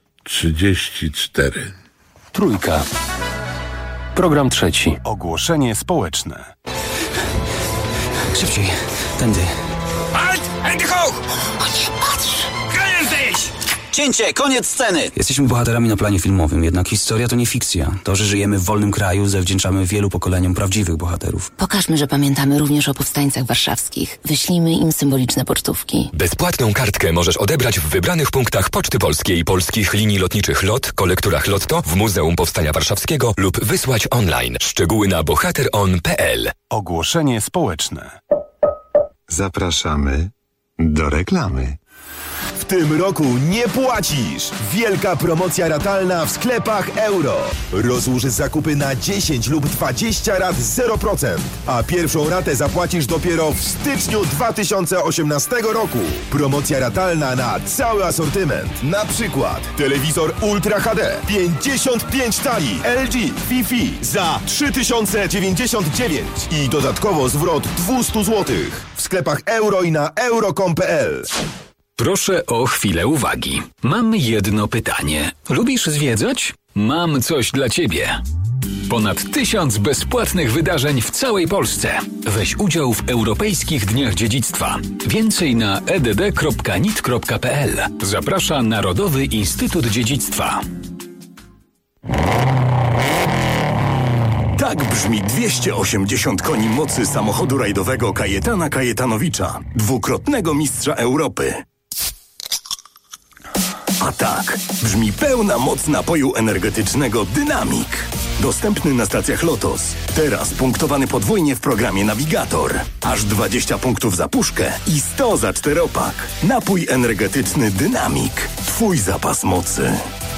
[SPEAKER 3] 34.
[SPEAKER 16] Trójka. Program trzeci.
[SPEAKER 12] Ogłoszenie społeczne.
[SPEAKER 19] Szybciej, tędy.
[SPEAKER 20] Halt! Hände hoch!
[SPEAKER 19] O nie, patrz!
[SPEAKER 20] Krallen sich!
[SPEAKER 19] Cięcie, koniec sceny! Jesteśmy bohaterami na planie filmowym, jednak historia to nie fikcja. To, że żyjemy w wolnym kraju, zawdzięczamy wielu pokoleniom prawdziwych bohaterów.
[SPEAKER 21] Pokażmy, że pamiętamy również o powstańcach warszawskich. Wyślijmy im symboliczne pocztówki.
[SPEAKER 22] Bezpłatną kartkę możesz odebrać w wybranych punktach Poczty Polskiej, polskich linii lotniczych LOT, kolekturach Lotto, w Muzeum Powstania Warszawskiego lub wysłać online. Szczegóły na bohateron.pl.
[SPEAKER 12] Ogłoszenie społeczne.
[SPEAKER 2] Zapraszamy Do reklamy.
[SPEAKER 12] W tym roku nie płacisz! Wielka promocja ratalna w sklepach Euro. Rozłóż zakupy na 10 lub 20 rat 0%, a pierwszą ratę zapłacisz dopiero w styczniu 2018 roku. Promocja ratalna na cały asortyment. Na przykład telewizor Ultra HD 55 tali LG Wi-Fi za 3099 i dodatkowo zwrot 200 zł. W sklepach Euro i na euro.com.pl.
[SPEAKER 7] Proszę o chwilę uwagi. Mam jedno pytanie. Lubisz zwiedzać? Mam coś dla Ciebie. Ponad 1000 bezpłatnych wydarzeń w całej Polsce. Weź udział w Europejskich Dniach Dziedzictwa. Więcej na edd.nit.pl. Zaprasza Narodowy Instytut Dziedzictwa.
[SPEAKER 9] Tak brzmi 280 koni mocy samochodu rajdowego Kajetana Kajetanowicza, dwukrotnego mistrza Europy. A tak brzmi pełna moc napoju energetycznego Dynamik. Dostępny na stacjach Lotos. Teraz punktowany podwójnie w programie Navigator. Aż 20 punktów za puszkę i 100 za 4-pak. Napój energetyczny Dynamik. Twój zapas mocy.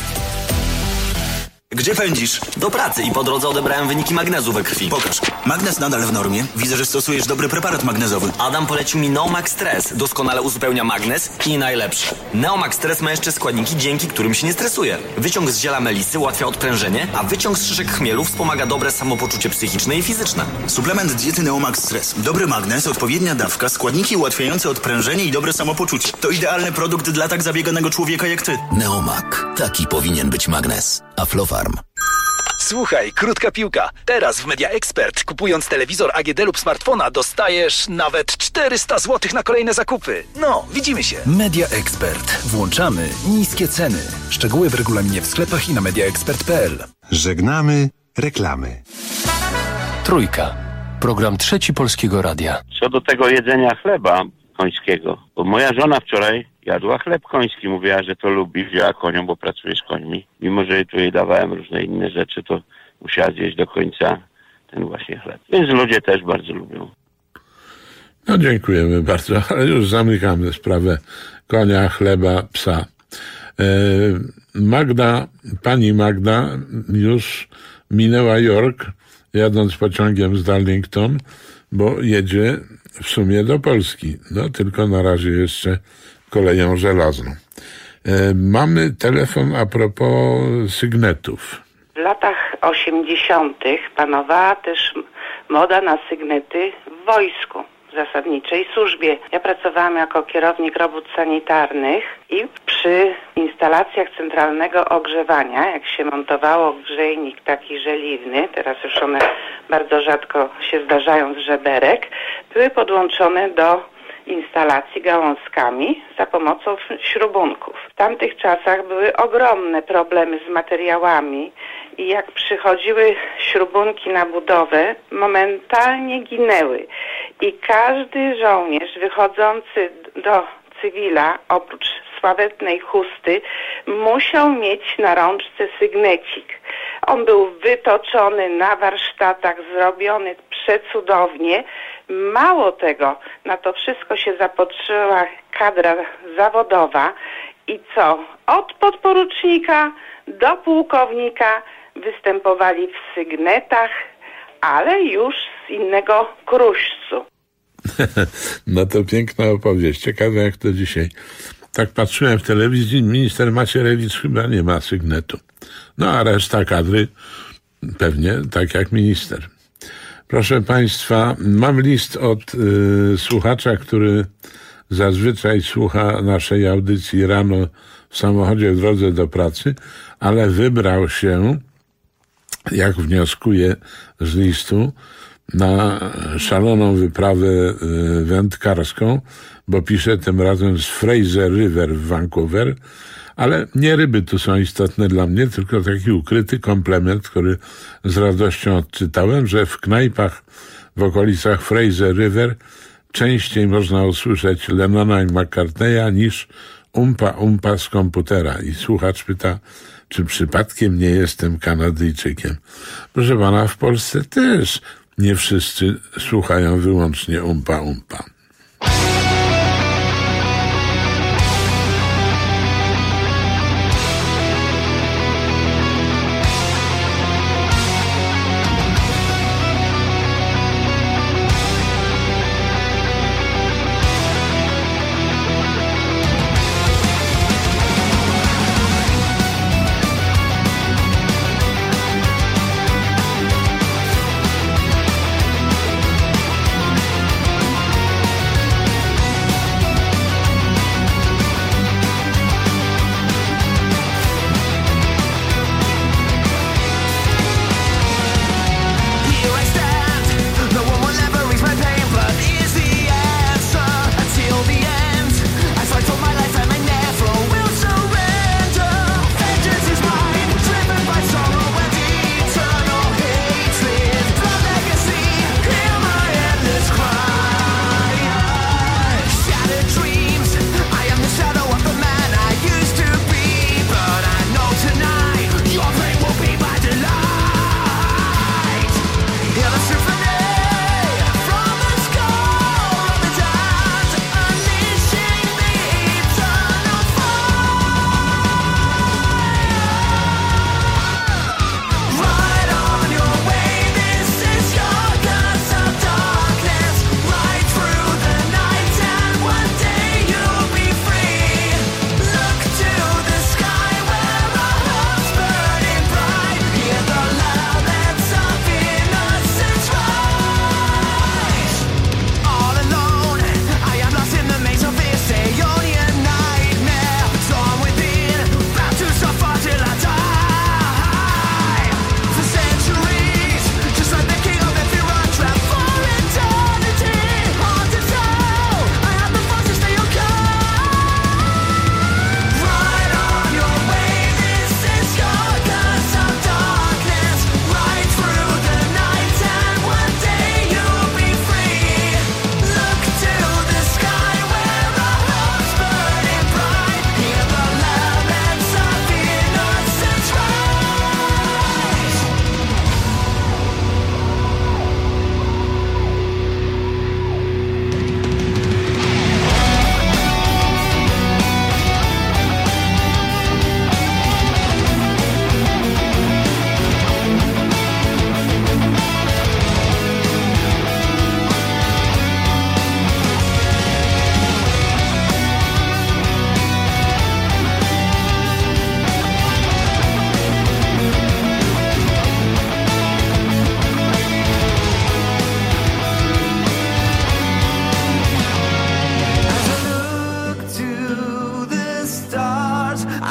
[SPEAKER 23] Gdzie pędzisz? Do pracy i po drodze odebrałem wyniki magnezu we krwi. Pokaż. Magnez nadal w normie. Widzę, że stosujesz dobry preparat magnezowy. Adam polecił mi Neomax Stress. Doskonale uzupełnia magnez i najlepsze. Neomax Stress ma jeszcze składniki, dzięki którym się nie stresuje. Wyciąg z ziela melisy ułatwia odprężenie, a wyciąg z szyszek chmielu wspomaga dobre samopoczucie psychiczne i fizyczne.
[SPEAKER 24] Suplement diety Neomax Stress. Dobry magnez, odpowiednia dawka, składniki ułatwiające odprężenie i dobre samopoczucie. To idealny produkt dla tak zabieganego człowieka jak ty.
[SPEAKER 23] Neomak. Taki powinien być magnez. Aflofarm.
[SPEAKER 25] Słuchaj, krótka piłka. Teraz w Media Expert, kupując telewizor AGD lub smartfona, dostajesz nawet 400 zł na kolejne zakupy. No, widzimy się.
[SPEAKER 26] Media Expert. Włączamy niskie ceny. Szczegóły w regulaminie w sklepach i na mediaexpert.pl.
[SPEAKER 2] Żegnamy reklamy.
[SPEAKER 16] Trójka. Program Trzeci Polskiego Radia.
[SPEAKER 27] Co do tego jedzenia chleba końskiego, bo moja żona wczoraj jadła chleb koński, mówiła, że to lubi, wzięła konią, bo pracuje z końmi. Mimo że tu jej dawałem różne inne rzeczy, to musiała zjeść do końca ten właśnie chleb. Więc ludzie też bardzo lubią.
[SPEAKER 3] No dziękujemy bardzo, ale już zamykamy sprawę konia, chleba, psa. Pani Magda już minęła York, jadąc pociągiem z Darlington, bo jedzie w sumie do Polski. No tylko na razie jeszcze koleją żelazną. Mamy telefon a propos sygnetów.
[SPEAKER 28] W latach 80. panowała też moda na sygnety w wojsku, w zasadniczej służbie. Ja pracowałam jako kierownik robót sanitarnych i przy instalacjach centralnego ogrzewania, jak się montowało grzejnik taki żeliwny, teraz już one bardzo rzadko się zdarzają z żeberek, były podłączone do instalacji gałązkami za pomocą śrubunków. W tamtych czasach były ogromne problemy z materiałami i jak przychodziły śrubunki na budowę, momentalnie ginęły. I każdy żołnierz wychodzący do cywila, oprócz sławetnej chusty, musiał mieć na rączce sygnecik. On był wytoczony na warsztatach, zrobiony przecudownie. Mało tego, na to wszystko się zapotrzeba kadra zawodowa i co? Od podporucznika do pułkownika występowali w sygnetach, ale już z innego kruszcu.
[SPEAKER 3] No to piękna opowieść. Ciekawe jak to dzisiaj. Tak patrzyłem w telewizji, minister Macierewicz chyba nie ma sygnetu. No a reszta kadry pewnie tak jak minister. Proszę Państwa, mam list od słuchacza, który zazwyczaj słucha naszej audycji rano w samochodzie w drodze do pracy, ale wybrał się, jak wnioskuje z listu, na szaloną wyprawę wędkarską, bo pisze tym razem z Fraser River w Vancouver, ale nie ryby tu są istotne dla mnie, tylko taki ukryty komplement, który z radością odczytałem, że w knajpach w okolicach Fraser River częściej można usłyszeć Lennona i McCartneya niż umpa umpa z komputera. I słuchacz pyta, czy przypadkiem nie jestem Kanadyjczykiem. Proszę pana, w Polsce też nie wszyscy słuchają wyłącznie umpa umpa.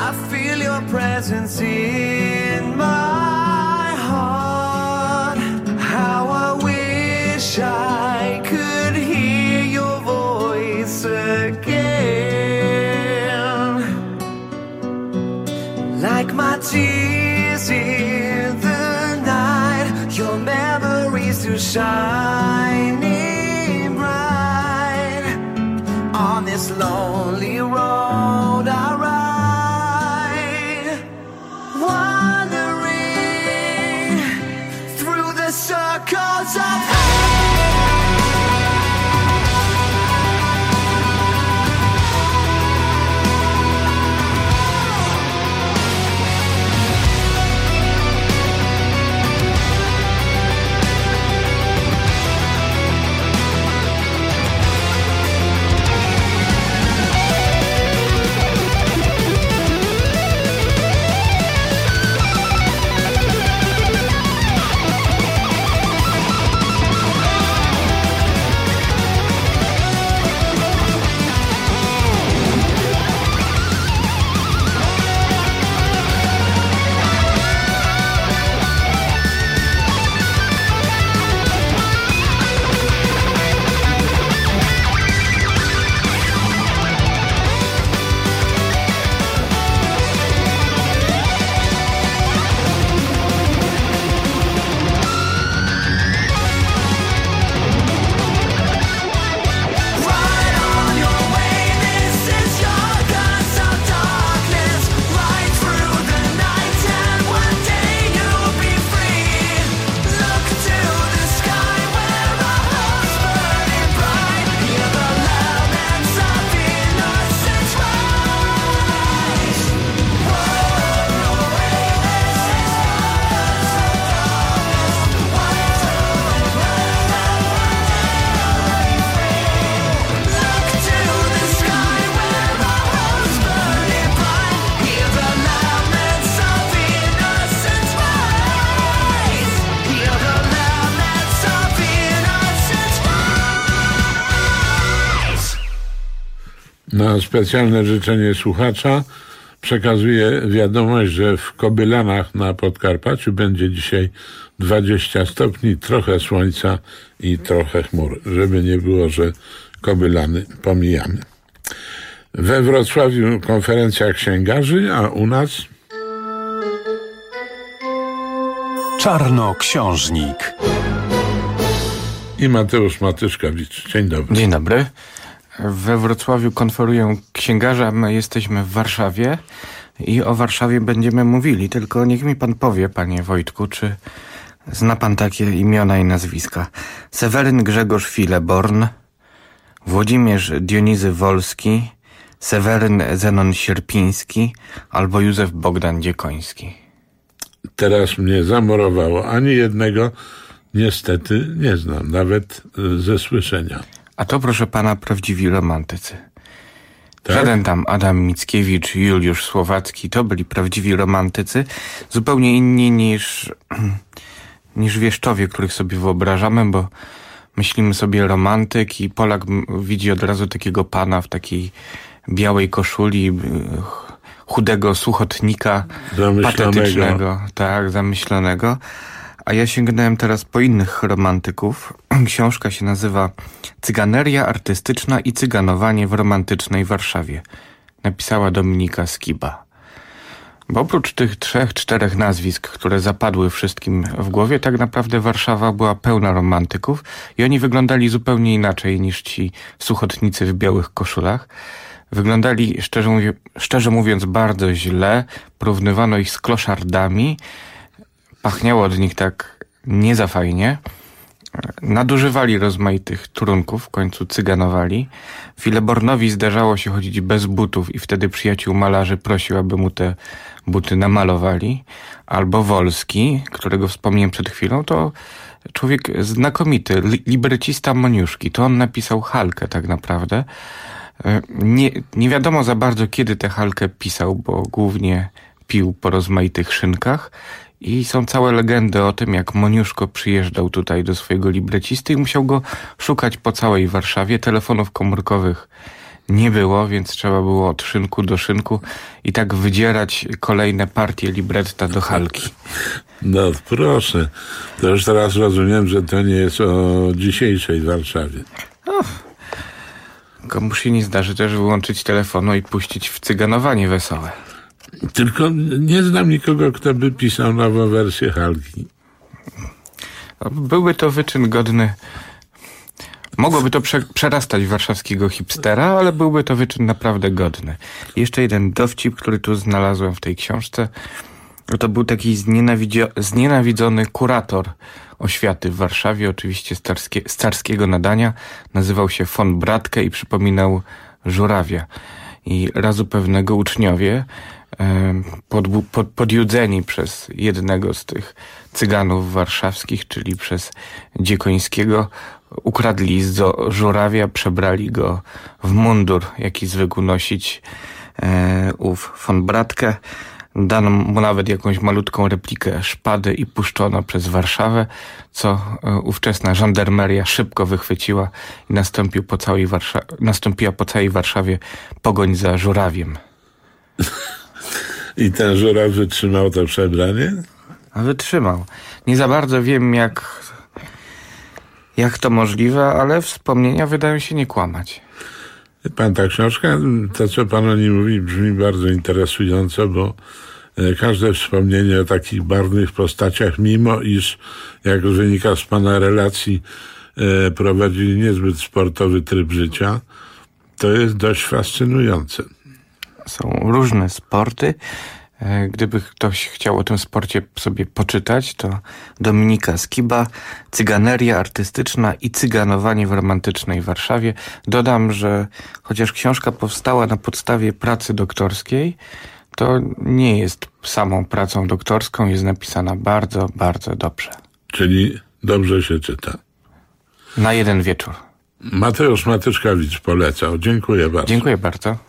[SPEAKER 1] I feel your presence in my heart. How I wish I could hear your voice again. Like my tears in the night, your memories still shining bright. On this lonely road I ride, wandering through the circles of
[SPEAKER 3] Na specjalne życzenie słuchacza przekazuję wiadomość, że w Kobylanach na Podkarpaciu będzie dzisiaj 20 stopni, trochę słońca i trochę chmur, żeby nie było, że Kobylany pomijamy. We Wrocławiu konferencja księgarzy, a u nas
[SPEAKER 4] Czarnoksiążnik
[SPEAKER 3] i Mateusz Matyszkowicz. Dzień dobry.
[SPEAKER 5] Dzień dobry. We Wrocławiu konferują księgarze, a my jesteśmy w Warszawie i o Warszawie będziemy mówili. Tylko niech mi pan powie, panie Wojtku, czy zna pan takie imiona i nazwiska? Seweryn Grzegorz Fileborn, Włodzimierz Dionizy Wolski, Seweryn Zenon Sierpiński albo Józef Bogdan Dziekoński.
[SPEAKER 3] Teraz mnie zamorowało. Ani jednego niestety nie znam, nawet ze słyszenia.
[SPEAKER 5] A to, proszę pana, prawdziwi romantycy.
[SPEAKER 3] Tak?
[SPEAKER 5] Żaden tam Adam Mickiewicz, Juliusz Słowacki, to byli prawdziwi romantycy, zupełnie inni niż wieszczowie, których sobie wyobrażamy, bo myślimy sobie romantyk i Polak widzi od razu takiego pana w takiej białej koszuli, chudego suchotnika, patetycznego, tak, zamyślonego. A ja sięgnąłem teraz po innych romantyków. Książka się nazywa Cyganeria artystyczna i cyganowanie w romantycznej Warszawie. Napisała Dominika Skiba. Bo oprócz tych 3-4 nazwisk, które zapadły wszystkim w głowie, tak naprawdę Warszawa była pełna romantyków i oni wyglądali zupełnie inaczej niż ci suchotnicy w białych koszulach. Wyglądali, szczerze mówiąc, bardzo źle. Porównywano ich z kloszardami. Pachniało od nich tak nie za fajnie. Nadużywali rozmaitych trunków, w końcu cyganowali. Filebornowi zdarzało się chodzić bez butów i wtedy przyjaciół malarzy prosił, aby mu te buty namalowali. Albo Wolski, którego wspomniałem przed chwilą, to człowiek znakomity, librecista Moniuszki. To on napisał Halkę tak naprawdę. Nie wiadomo za bardzo, kiedy tę Halkę pisał, bo głównie pił po rozmaitych szynkach. I są całe legendy o tym, jak Moniuszko przyjeżdżał tutaj do swojego librecisty i musiał go szukać po całej Warszawie. Telefonów komórkowych nie było, więc trzeba było od szynku do szynku i tak wydzierać kolejne partie libretta do halki.
[SPEAKER 3] No proszę, to już teraz rozumiem, że to nie jest o dzisiejszej Warszawie.
[SPEAKER 5] Komuś się nie zdarzy też wyłączyć telefonu i puścić w cyganowanie wesołe.
[SPEAKER 3] Tylko nie znam nikogo, kto by pisał nową wersję halki.
[SPEAKER 5] Byłby to wyczyn godny. Mogłoby to przerastać warszawskiego hipstera, ale byłby to wyczyn naprawdę godny. Jeszcze jeden dowcip, który tu znalazłem w tej książce. To był taki znienawidzony kurator oświaty w Warszawie, oczywiście z carskiego nadania. Nazywał się von Bratke i przypominał żurawia. I razu pewnego uczniowie podjudzeni przez jednego z tych cyganów warszawskich, czyli przez Dziekońskiego, ukradli z żurawia, przebrali go w mundur, jaki zwykł nosić ów von Bratke. Dano mu nawet jakąś malutką replikę szpady i puszczono przez Warszawę, co ówczesna żandarmeria szybko wychwyciła i nastąpiła po całej Warszawie pogoń za żurawiem.
[SPEAKER 3] I ten żuraw wytrzymał to przebranie?
[SPEAKER 5] A wytrzymał. Nie za bardzo wiem, jak to możliwe, ale wspomnienia wydają się nie kłamać.
[SPEAKER 3] Pan, ta książka, to co pan o niej mówi, brzmi bardzo interesująco, bo każde wspomnienie o takich barwnych postaciach, mimo iż, jak wynika z pana relacji, prowadzili niezbyt sportowy tryb życia, to jest dość fascynujące.
[SPEAKER 5] Są różne sporty. Gdyby ktoś chciał o tym sporcie sobie poczytać, to Dominika Skiba, Cyganeria artystyczna i cyganowanie w romantycznej Warszawie. Dodam, że chociaż książka powstała na podstawie pracy doktorskiej, to nie jest samą pracą doktorską, jest napisana bardzo, bardzo dobrze.
[SPEAKER 3] Czyli dobrze się czyta.
[SPEAKER 5] Na jeden wieczór.
[SPEAKER 3] Mateusz Matyszkowicz polecał. Dziękuję bardzo.
[SPEAKER 5] Dziękuję bardzo.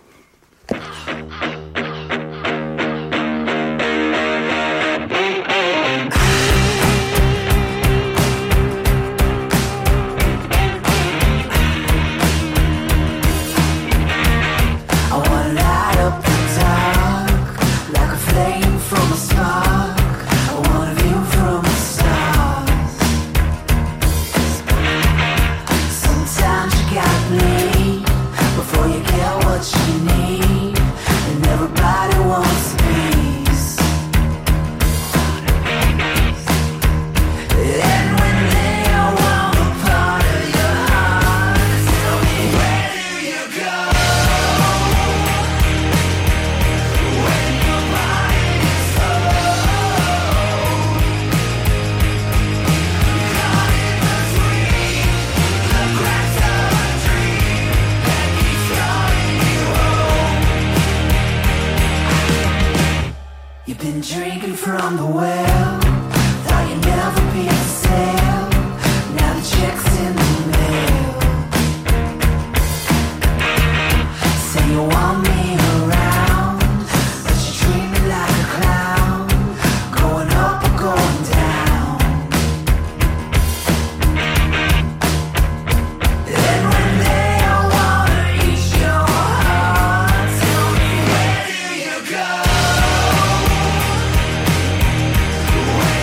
[SPEAKER 1] Where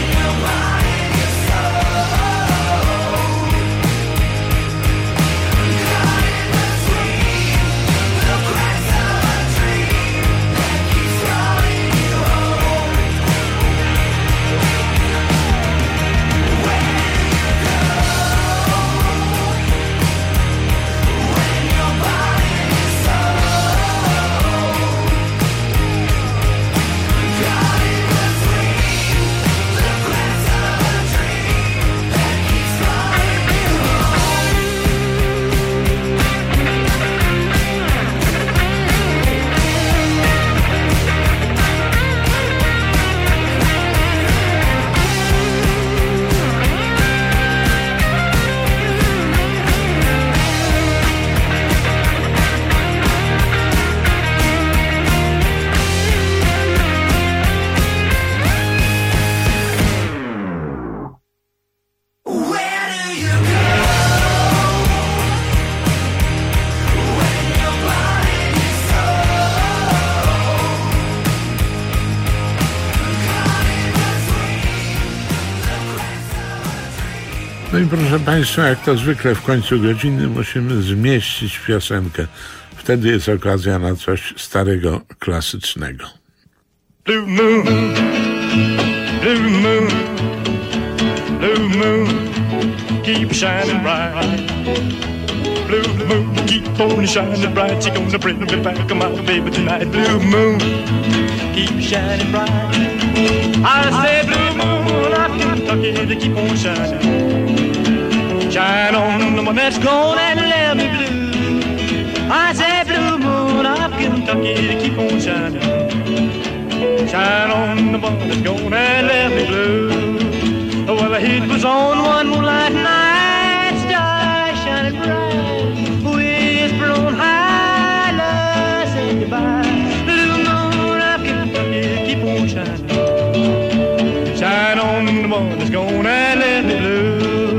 [SPEAKER 3] No i proszę Państwa, jak to zwykle w końcu godziny musimy zmieścić piosenkę. Wtedy jest okazja na coś starego, klasycznego.
[SPEAKER 4] Blue moon, blue moon, blue moon, keep shining bright. Blue moon, keep on shining bright. She's gonna bring me back my baby tonight. Blue moon, keep shining bright. I say blue moon of Kentucky to keep on shining. Shine on the one that's gone and let me blue. I say blue moon of Kentucky to keep on shining. Shine on the one that's gone and let me blue. Well, the heat was on one moonlight night, stars shining bright, whisper on high, love say goodbye. Blue moon of Kentucky, keep on shining. Shine on the one that's gone and let me blue.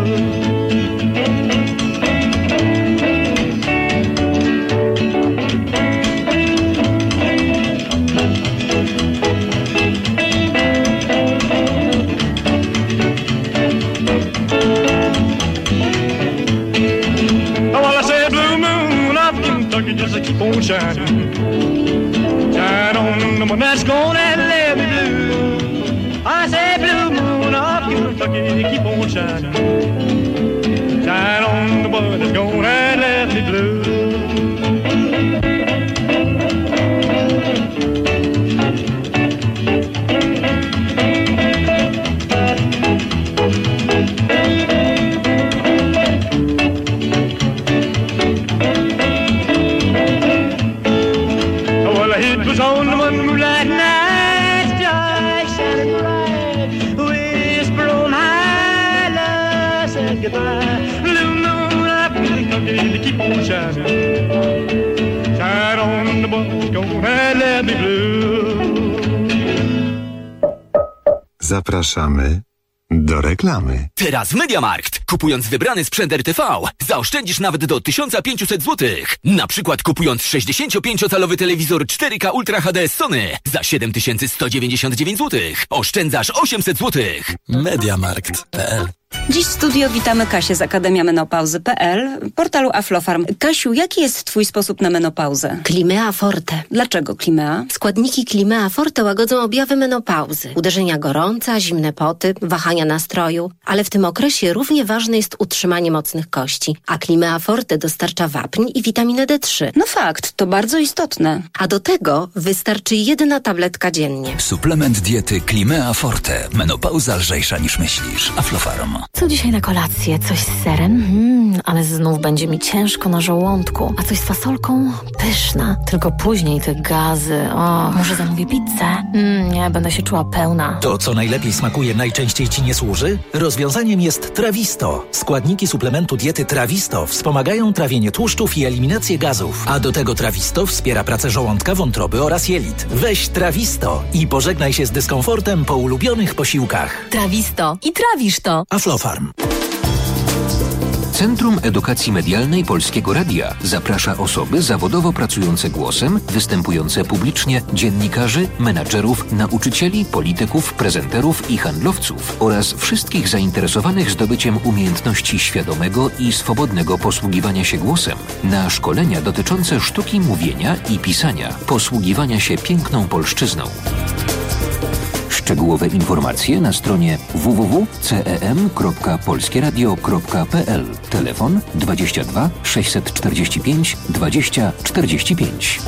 [SPEAKER 4] Just keep on shining. Shine on the one that's gone and let me blue. I say blue moon of Kentucky, keep on shining. Shine on the one that's gone and let me blue.
[SPEAKER 2] Zapraszamy do reklamy.
[SPEAKER 6] Teraz MediaMarkt. Kupując wybrany sprzęt RTV, zaoszczędzisz nawet do 1500 zł. Na przykład kupując 65-calowy telewizor 4K Ultra HD Sony za 7199 zł. Oszczędzasz 800 zł.
[SPEAKER 8] MediaMarkt.pl.
[SPEAKER 10] Dziś w studio witamy Kasię z Akademia Menopauzy.pl, portalu Aflofarm. Kasiu, jaki jest twój sposób na menopauzę?
[SPEAKER 21] Climea Forte.
[SPEAKER 10] Dlaczego Climea?
[SPEAKER 21] Składniki Climea Forte łagodzą objawy menopauzy. Uderzenia gorąca, zimne poty, wahania nastroju. Ale w tym okresie równie ważne jest utrzymanie mocnych kości. A Climea Forte dostarcza wapń i witaminę D3.
[SPEAKER 10] No fakt, to bardzo istotne.
[SPEAKER 21] A do tego wystarczy 1 tabletka dziennie.
[SPEAKER 11] Suplement diety Climea Forte. Menopauza lżejsza niż myślisz. Aflofarm.
[SPEAKER 21] Co dzisiaj na kolację? Coś z serem? Ale znów będzie mi ciężko na żołądku. A coś z fasolką? Pyszna. Tylko później te gazy. Może zamówię pizzę? Nie, będę się czuła pełna.
[SPEAKER 13] To, co najlepiej smakuje, najczęściej Ci nie służy? Rozwiązaniem jest Trawisto. Składniki suplementu diety Trawisto wspomagają trawienie tłuszczów i eliminację gazów. A do tego Trawisto wspiera pracę żołądka, wątroby oraz jelit. Weź Trawisto i pożegnaj się z dyskomfortem po ulubionych posiłkach.
[SPEAKER 21] Trawisto i trawisz to.
[SPEAKER 13] Aflofarm.
[SPEAKER 22] Centrum Edukacji Medialnej Polskiego Radia zaprasza osoby zawodowo pracujące głosem, występujące publicznie, dziennikarzy, menadżerów, nauczycieli, polityków, prezenterów i handlowców oraz wszystkich zainteresowanych zdobyciem umiejętności świadomego i swobodnego posługiwania się głosem na szkolenia dotyczące sztuki mówienia i pisania, posługiwania się piękną polszczyzną. Szczegółowe informacje na stronie www.cem.polskieradio.pl. Telefon 22 645 20 45.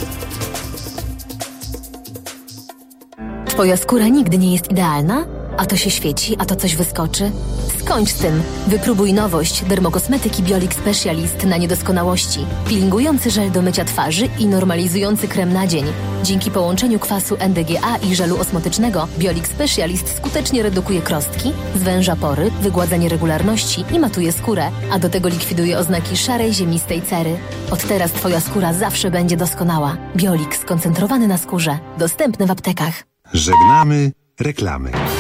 [SPEAKER 21] Twoja skóra nigdy nie jest idealna? A to się świeci, a to coś wyskoczy? Skończ z tym. Wypróbuj nowość Dermokosmetyki Biolix Specialist na niedoskonałości. Peelingujący żel do mycia twarzy i normalizujący krem na dzień. Dzięki połączeniu kwasu NDGA i żelu osmotycznego Biolix Specialist skutecznie redukuje krostki, zwęża pory, wygładza nieregularności i matuje skórę, a do tego likwiduje oznaki szarej, ziemistej cery. Od teraz Twoja skóra zawsze będzie doskonała. Biolix skoncentrowany na skórze. Dostępny w aptekach.
[SPEAKER 2] Żegnamy reklamy.